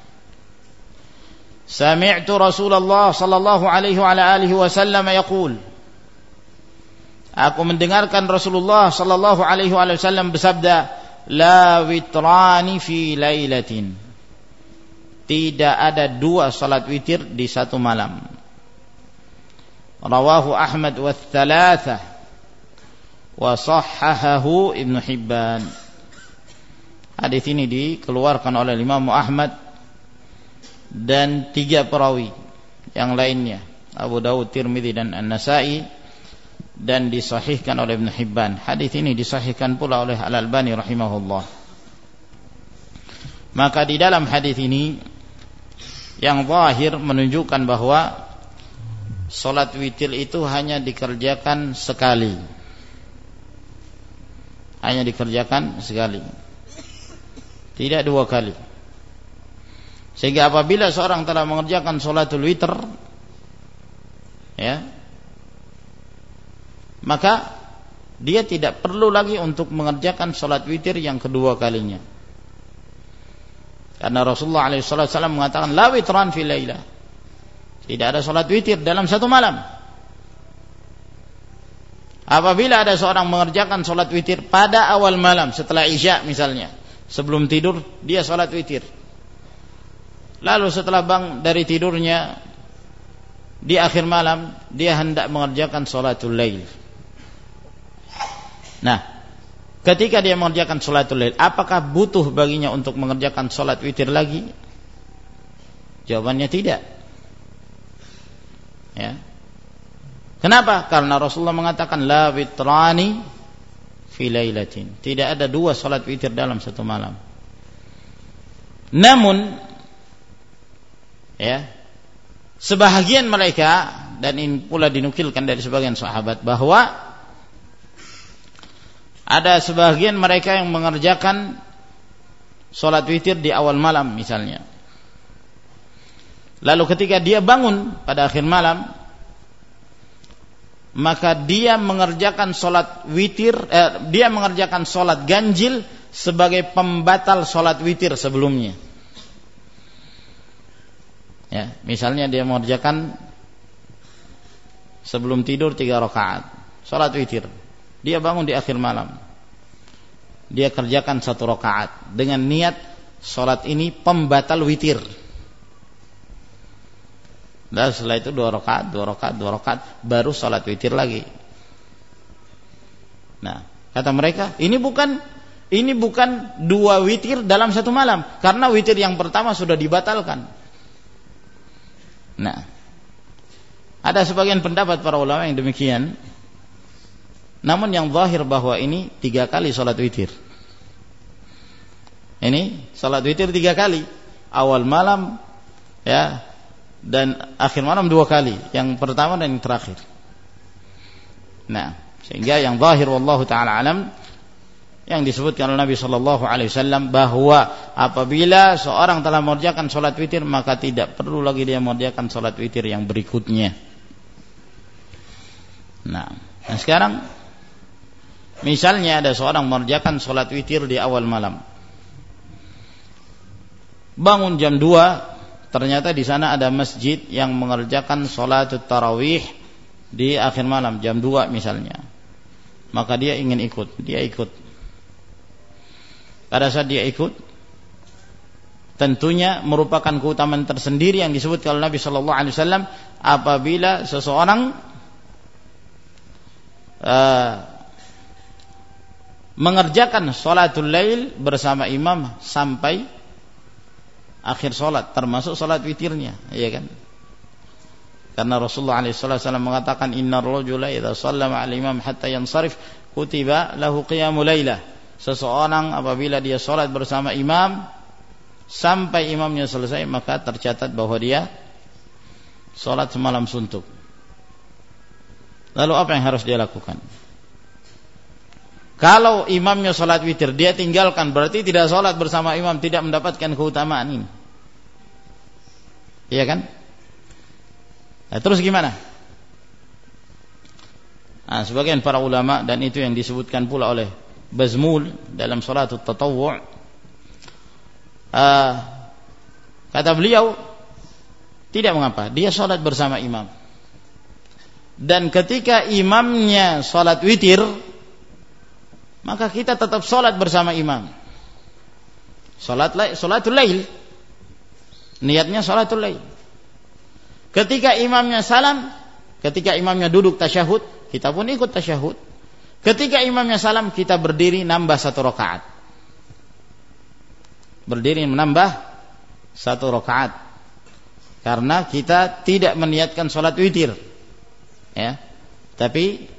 Speaker 1: sami'tu Rasulullah sallallahu alaihi wa alihi wasallam yaqul, aku mendengarkan Rasulullah sallallahu alaihi wasallam bersabda, la witrani fi lailatin, tidak ada dua salat witir di satu malam. Rawahu Ahmad wa tsalatsah wa sahhahahu Ibnu Hibban. Hadis ini dikeluarkan oleh Imam Ahmad dan 3 perawi yang lainnya, Abu Dawud, Tirmidzi dan An-Nasa'i, dan disahihkan oleh Ibnu Hibban. Hadis ini disahihkan pula oleh Al-Albani rahimahullah. Maka di dalam hadis ini yang zahir menunjukkan bahwa salat witir itu hanya dikerjakan sekali. Hanya dikerjakan sekali, tidak 2 kali. Sehingga apabila seorang telah mengerjakan salatul witir, ya, maka dia tidak perlu lagi untuk mengerjakan salat witir yang kedua kalinya. Karena Rasulullah SAW mengatakan la witran fi lailah, tidak ada salat witir dalam satu malam. Apabila ada seorang mengerjakan salat witir pada awal malam setelah Isya misalnya, sebelum tidur dia salat witir, lalu setelah bangun dari tidurnya di akhir malam dia hendak mengerjakan salatul lail. Nah, ketika dia mengerjakan salatul lail, apakah butuh baginya untuk mengerjakan salat witir lagi? Jawabannya tidak. Ya. Kenapa? Karena Rasulullah mengatakan la witrani fi lailatin, tidak ada 2 salat witir dalam satu malam. Namun, ya, sebahagian mereka, dan ini pula dinukilkan dari sebagian sahabat, bahwa ada sebagian mereka yang mengerjakan salat witir di awal malam misalnya. Lalu ketika dia bangun pada akhir malam, maka dia mengerjakan salat witir, dia mengerjakan salat ganjil sebagai pembatal salat witir sebelumnya. Ya, misalnya dia mengerjakan sebelum tidur 3 rakaat salat witir. Dia bangun di akhir malam, dia kerjakan 1 rakaat dengan niat salat ini pembatal witir. Dan setelah itu 2 rakaat baru salat witir lagi. Nah, kata mereka, ini bukan 2 witir dalam satu malam, karena witir yang pertama sudah dibatalkan. Nah, ada sebagian pendapat para ulama yang demikian. Namun yang zahir bahwa ini 3 kali salat witir. Ini salat witir 3 kali, awal malam, ya, dan akhir malam 2 kali, yang pertama dan yang terakhir. Nah, sehingga yang zahir wallahu taala alam, yang disebutkan oleh Nabi sallallahu alaihi wasallam bahwa apabila seorang telah mengerjakan salat witir, maka tidak perlu lagi dia mengerjakan salat witir yang berikutnya. Nah, sekarang misalnya ada seorang mengerjakan salat witir di awal malam, bangun jam 2, ternyata di sana ada masjid yang mengerjakan salatut tarawih di akhir malam jam 2 misalnya. Maka dia ingin ikut, dia ikut. Pada saat dia ikut, tentunya merupakan keutamaan tersendiri yang disebutkan oleh Nabi sallallahu alaihi wasallam apabila seseorang mengerjakan salatul lail bersama imam sampai akhir salat, termasuk salat witirnya, iya kan? Karena Rasulullah SAW mengatakan innar rajula idza shallama al-imam hatta yansarif kutiba lahu qiyamul lailah. Seseorang apabila dia salat bersama imam sampai imamnya selesai, maka tercatat bahwa dia salat semalam suntuk. Lalu apa yang harus dia lakukan? Kalau imamnya salat witir, dia tinggalkan, berarti tidak salat bersama imam, tidak mendapatkan keutamaan ini. Iya kan? Nah, terus gimana? Nah, sebagian para ulama, dan itu yang disebutkan pula oleh Bazmul dalam salatut tatawwu', kata beliau, tidak mengapa, dia salat bersama imam. Dan ketika imamnya salat witir, maka kita tetap salat bersama imam. Salatul lail. Niatnya salatul lail. Ketika imamnya salam, ketika imamnya duduk tasyahud, kita pun ikut tasyahud. Ketika imamnya salam, kita berdiri nambah 1 rakaat. Berdiri menambah 1 rakaat. Karena kita tidak meniatkan salat witir. Ya. Tapi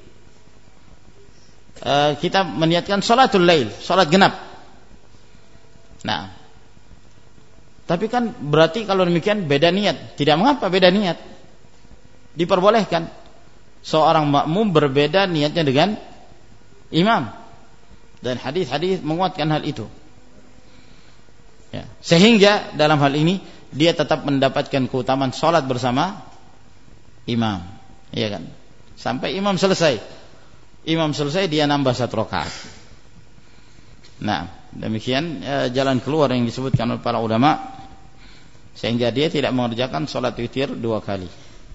Speaker 1: kita meniatkan salatul lail, salat genap. Nah, tapi kan berarti kalau demikian beda niat. Tidak mengapa beda niat, diperbolehkan seorang makmum berbeda niatnya dengan imam, dan hadis-hadis menguatkan hal itu ya. Sehingga dalam hal ini dia tetap mendapatkan keutamaan salat bersama imam, iya kan? Sampai imam selesai. Imam selesai, dia nambah 1 rakaat. Nah, demikian jalan keluar yang disebutkan oleh para ulama, sehingga dia tidak mengerjakan salat witir 2 kali.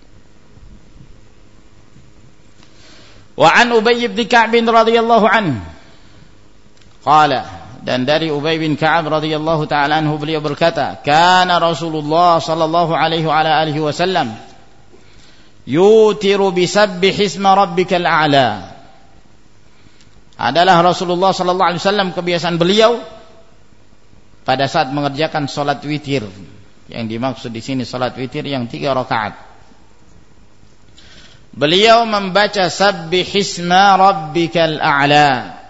Speaker 1: Wa an Ubay bin Ka'b radhiyallahu anhu qala, dan dari Ubay bin Ka'ab radhiyallahu ta'ala anhu beliau berkata, kana Rasulullah sallallahu alaihi wa alihi wasallam yutiru bisabbih isma rabbikal a'la. Adalah Rasulullah sallallahu alaihi wasallam kebiasaan beliau pada saat mengerjakan salat witir. Yang dimaksud di sini salat witir yang 3 rakaat. Beliau membaca sabbihisma rabbikal a'la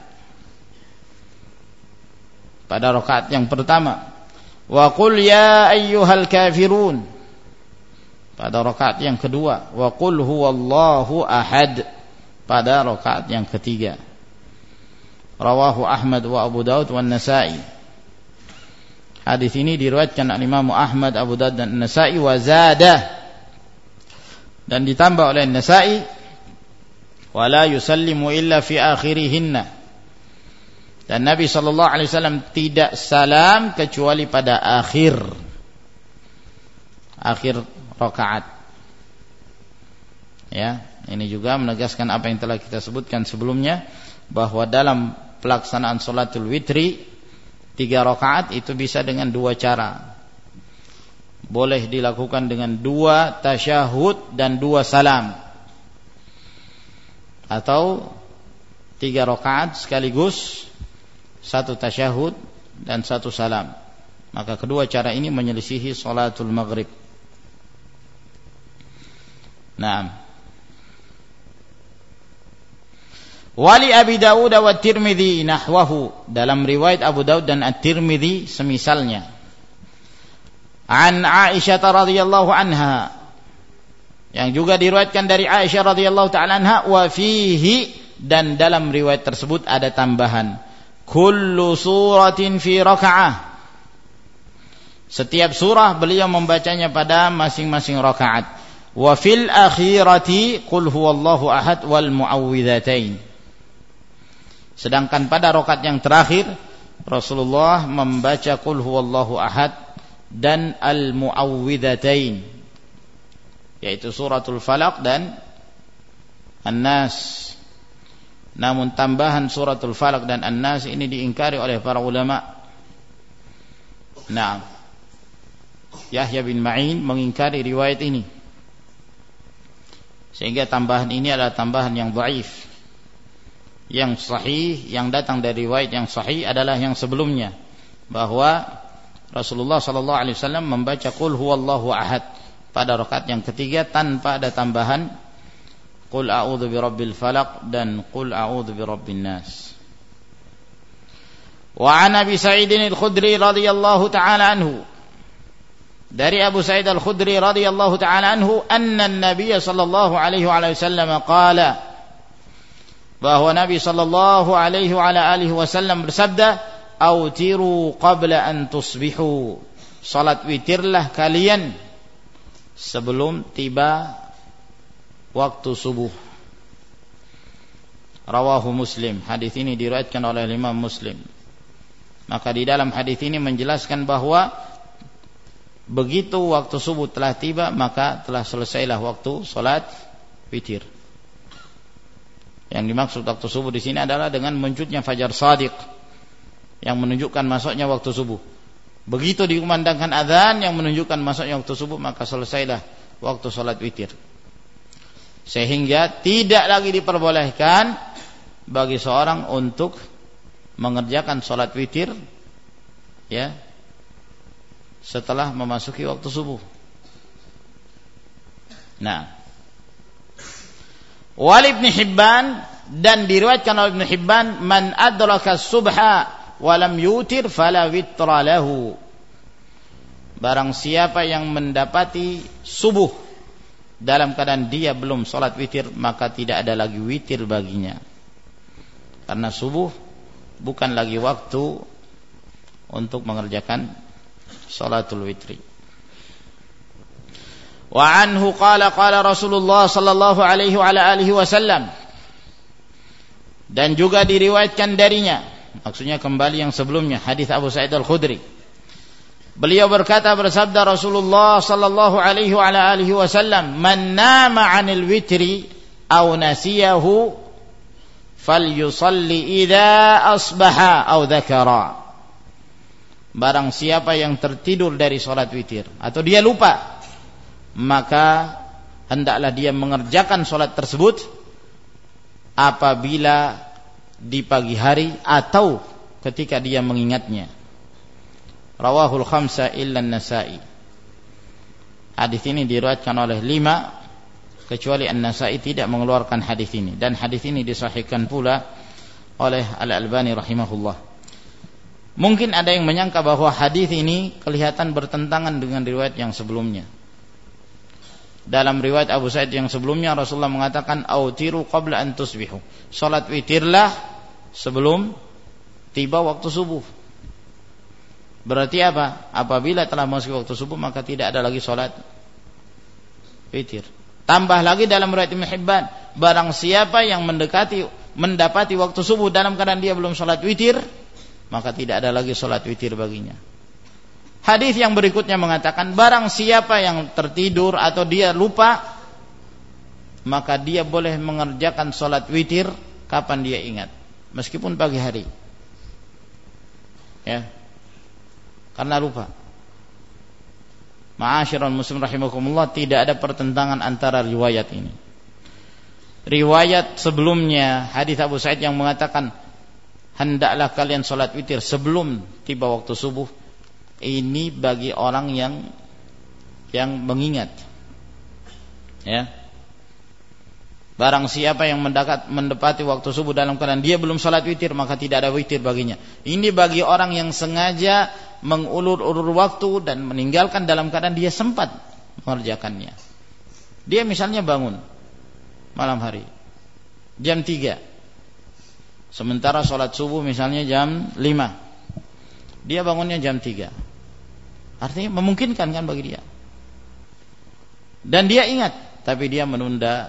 Speaker 1: pada rakaat yang pertama, wa qul ya ayyuhal kafirun pada rakaat yang kedua, wa qul huwallahu ahad pada rakaat yang ketiga. Rawahu Ahmad wa Abu Daud wa Nasa'i. Hadis ini diriwayatkan oleh Imam Ahmad, Abu Daud dan Nasa'i, wa zada, dan ditambah oleh Nasa'i, wa la yusallimu illa fi akhirihinna, dan Nabi sallallahu alaihi wasallam tidak salam kecuali pada akhir rakaat. Ya, ini juga menegaskan apa yang telah kita sebutkan sebelumnya, bahwa dalam pelaksanaan salatul witri 3 rakaat itu bisa dengan 2 cara. Boleh dilakukan dengan 2 tasyahud dan 2 salam, atau 3 rakaat sekaligus 1 tasyahud dan 1 salam. Maka kedua cara ini menyelisihi salatul maghrib. Naam. Wali Abi Dawud wa Tirmidzi nahwahu, dalam riwayat Abu Dawud dan At-Tirmidzi semisalnya. An Aisyah radhiyallahu anha, yang juga diriwayatkan dari Aisyah radhiyallahu ta'ala anha, wa fihi, dan dalam riwayat tersebut ada tambahan, kullu suratin fi raka'ah, setiap surah beliau membacanya pada masing-masing rakaat. Wa fil akhirati qul huwallahu ahad wal muawwidzatain. Sedangkan pada rakaat yang terakhir Rasulullah membaca qul huwallahu ahad dan al muawwidzatain, yaitu suratul Falaq dan An-Nas. Namun tambahan suratul Falaq dan An-Nas ini diingkari oleh para ulama. Nah, Yahya bin Ma'in mengingkari riwayat ini, sehingga tambahan ini adalah tambahan yang dhaif. Yang sahih, yang datang dari riwayat yang sahih adalah yang sebelumnya, bahwa Rasulullah sallallahu alaihi wasallam membaca qul huwallahu ahad pada rakaat yang ketiga tanpa ada tambahan qul a'udzu birabbil falaq dan qul a'udzu birabbin nas. Wa an Abi Sa'id al-Khudri radhiyallahu ta'ala anhu, dari Abu Sa'id Al-Khudri radhiyallahu ta'ala anhu, anna an-nabiy sallallahu alaihi wasallam qala, bahwa Nabi sallallahu alaihi wasallam bersabda, autiru qabla an tusbihu, salat witirlah kalian sebelum tiba waktu subuh. Rawahu Muslim, hadis ini diriwayatkan oleh Imam Muslim. Maka di dalam hadis ini menjelaskan bahwa begitu waktu subuh telah tiba, maka telah selesailah waktu salat witir. Yang dimaksud waktu subuh di sini adalah dengan munculnya fajar shadiq yang menunjukkan masuknya waktu subuh. Begitu dikumandangkan azan yang menunjukkan masuknya waktu subuh, maka selesailah waktu salat witir. Sehingga tidak lagi diperbolehkan bagi seorang untuk mengerjakan salat witir ya setelah memasuki waktu subuh. Nah, wal Ibn Hibban, dan diriwayatkan oleh Ibn Hibban, man adraka subha wa lam yutir fala witra lahu, barang siapa yang mendapati subuh dalam keadaan dia belum salat witir, maka tidak ada lagi witir baginya, karena subuh bukan lagi waktu untuk mengerjakan salatul witri. Wa anhu qala qala Rasulullah sallallahu alaihi wa alihi wasallam, dan juga diriwayatkan darinya, maksudnya kembali yang sebelumnya, hadis Abu Sa'id Al-Khudri. Beliau berkata, bersabda Rasulullah sallallahu alaihi wa alihi wasallam, man nama 'anil witri aw nasiyahu falyusalli idza asbaha aw dzakara. Barang siapa yang tertidur dari salat witir atau dia lupa, maka hendaklah dia mengerjakan salat tersebut apabila di pagi hari atau ketika dia mengingatnya. Rawahul khamsa illa an-Nasa'i. Hadis ini diriwayatkan oleh 5 kecuali An-Nasa'i tidak mengeluarkan hadis ini, dan hadis ini disahihkan pula oleh Al-Albani rahimahullah. Mungkin ada yang menyangka bahwa hadis ini kelihatan bertentangan dengan riwayat yang sebelumnya. Dalam riwayat Abu Sa'id yang sebelumnya, Rasulullah mengatakan autiru qabla an tusbihu, salat witirlah sebelum tiba waktu subuh. Berarti apa? Apabila telah masuk waktu subuh, maka tidak ada lagi salat witir. Tambah lagi dalam riwayat Ibn Hibban, barang siapa yang mendapati waktu subuh dalam keadaan dia belum salat witir, maka tidak ada lagi salat witir baginya. Hadis yang berikutnya mengatakan, barang siapa yang tertidur atau dia lupa, maka dia boleh mengerjakan salat witir kapan dia ingat, meskipun pagi hari. Ya. Karena lupa. Ma'asyiral muslim rahimakumullah, tidak ada pertentangan antara riwayat ini. Riwayat sebelumnya, hadis Abu Sa'id yang mengatakan hendaklah kalian salat witir sebelum tiba waktu subuh, ini bagi orang yang mengingat. Ya. Barang siapa yang mendapati waktu subuh dalam keadaan dia belum salat witir, maka tidak ada witir baginya. Ini bagi orang yang sengaja mengulur-ulur waktu dan meninggalkan dalam keadaan dia sempat mengerjakannya. Dia misalnya bangun malam hari jam 3, sementara salat subuh misalnya jam 5, dia bangunnya jam 3. Artinya memungkinkan kan bagi dia. Dan dia ingat, tapi dia menunda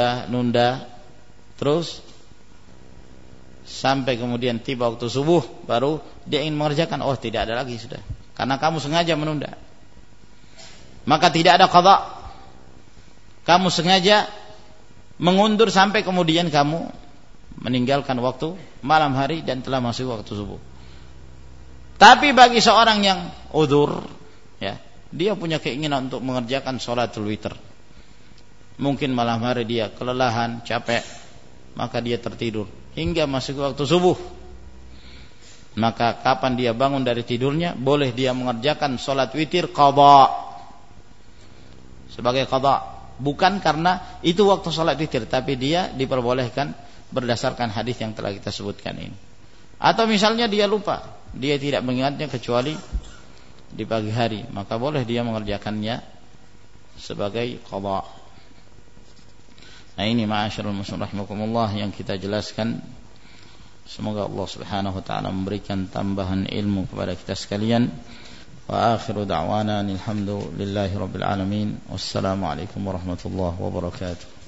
Speaker 1: terus sampai kemudian tiba waktu subuh baru dia ingin mengerjakan. Oh, tidak ada lagi sudah, karena kamu sengaja menunda. Maka tidak ada qadha. Kamu sengaja mengundur sampai kemudian kamu meninggalkan waktu malam hari dan telah masuk waktu subuh. Tapi bagi seorang yang udzur, ya, dia punya keinginan untuk mengerjakan sholatul witir. Mungkin malam hari dia kelelahan, capek, maka dia tertidur hingga masuk waktu subuh. Maka kapan dia bangun dari tidurnya, boleh dia mengerjakan sholat witir qadha, sebagai qadha, bukan karena itu waktu sholat witir, tapi dia diperbolehkan berdasarkan hadis yang telah kita sebutkan ini. Atau misalnya dia lupa, dia tidak mengingatnya kecuali di pagi hari, maka boleh dia mengerjakannya sebagai qada. Nah, ini ma'asyiral muslimin rahimakumullah yang kita jelaskan. Semoga Allah Subhanahu wa taala memberikan tambahan ilmu kepada kita sekalian. Wa akhiru da'wana alhamdulillahi rabbil alamin. Wassalamu alaikum warahmatullahi wabarakatuh.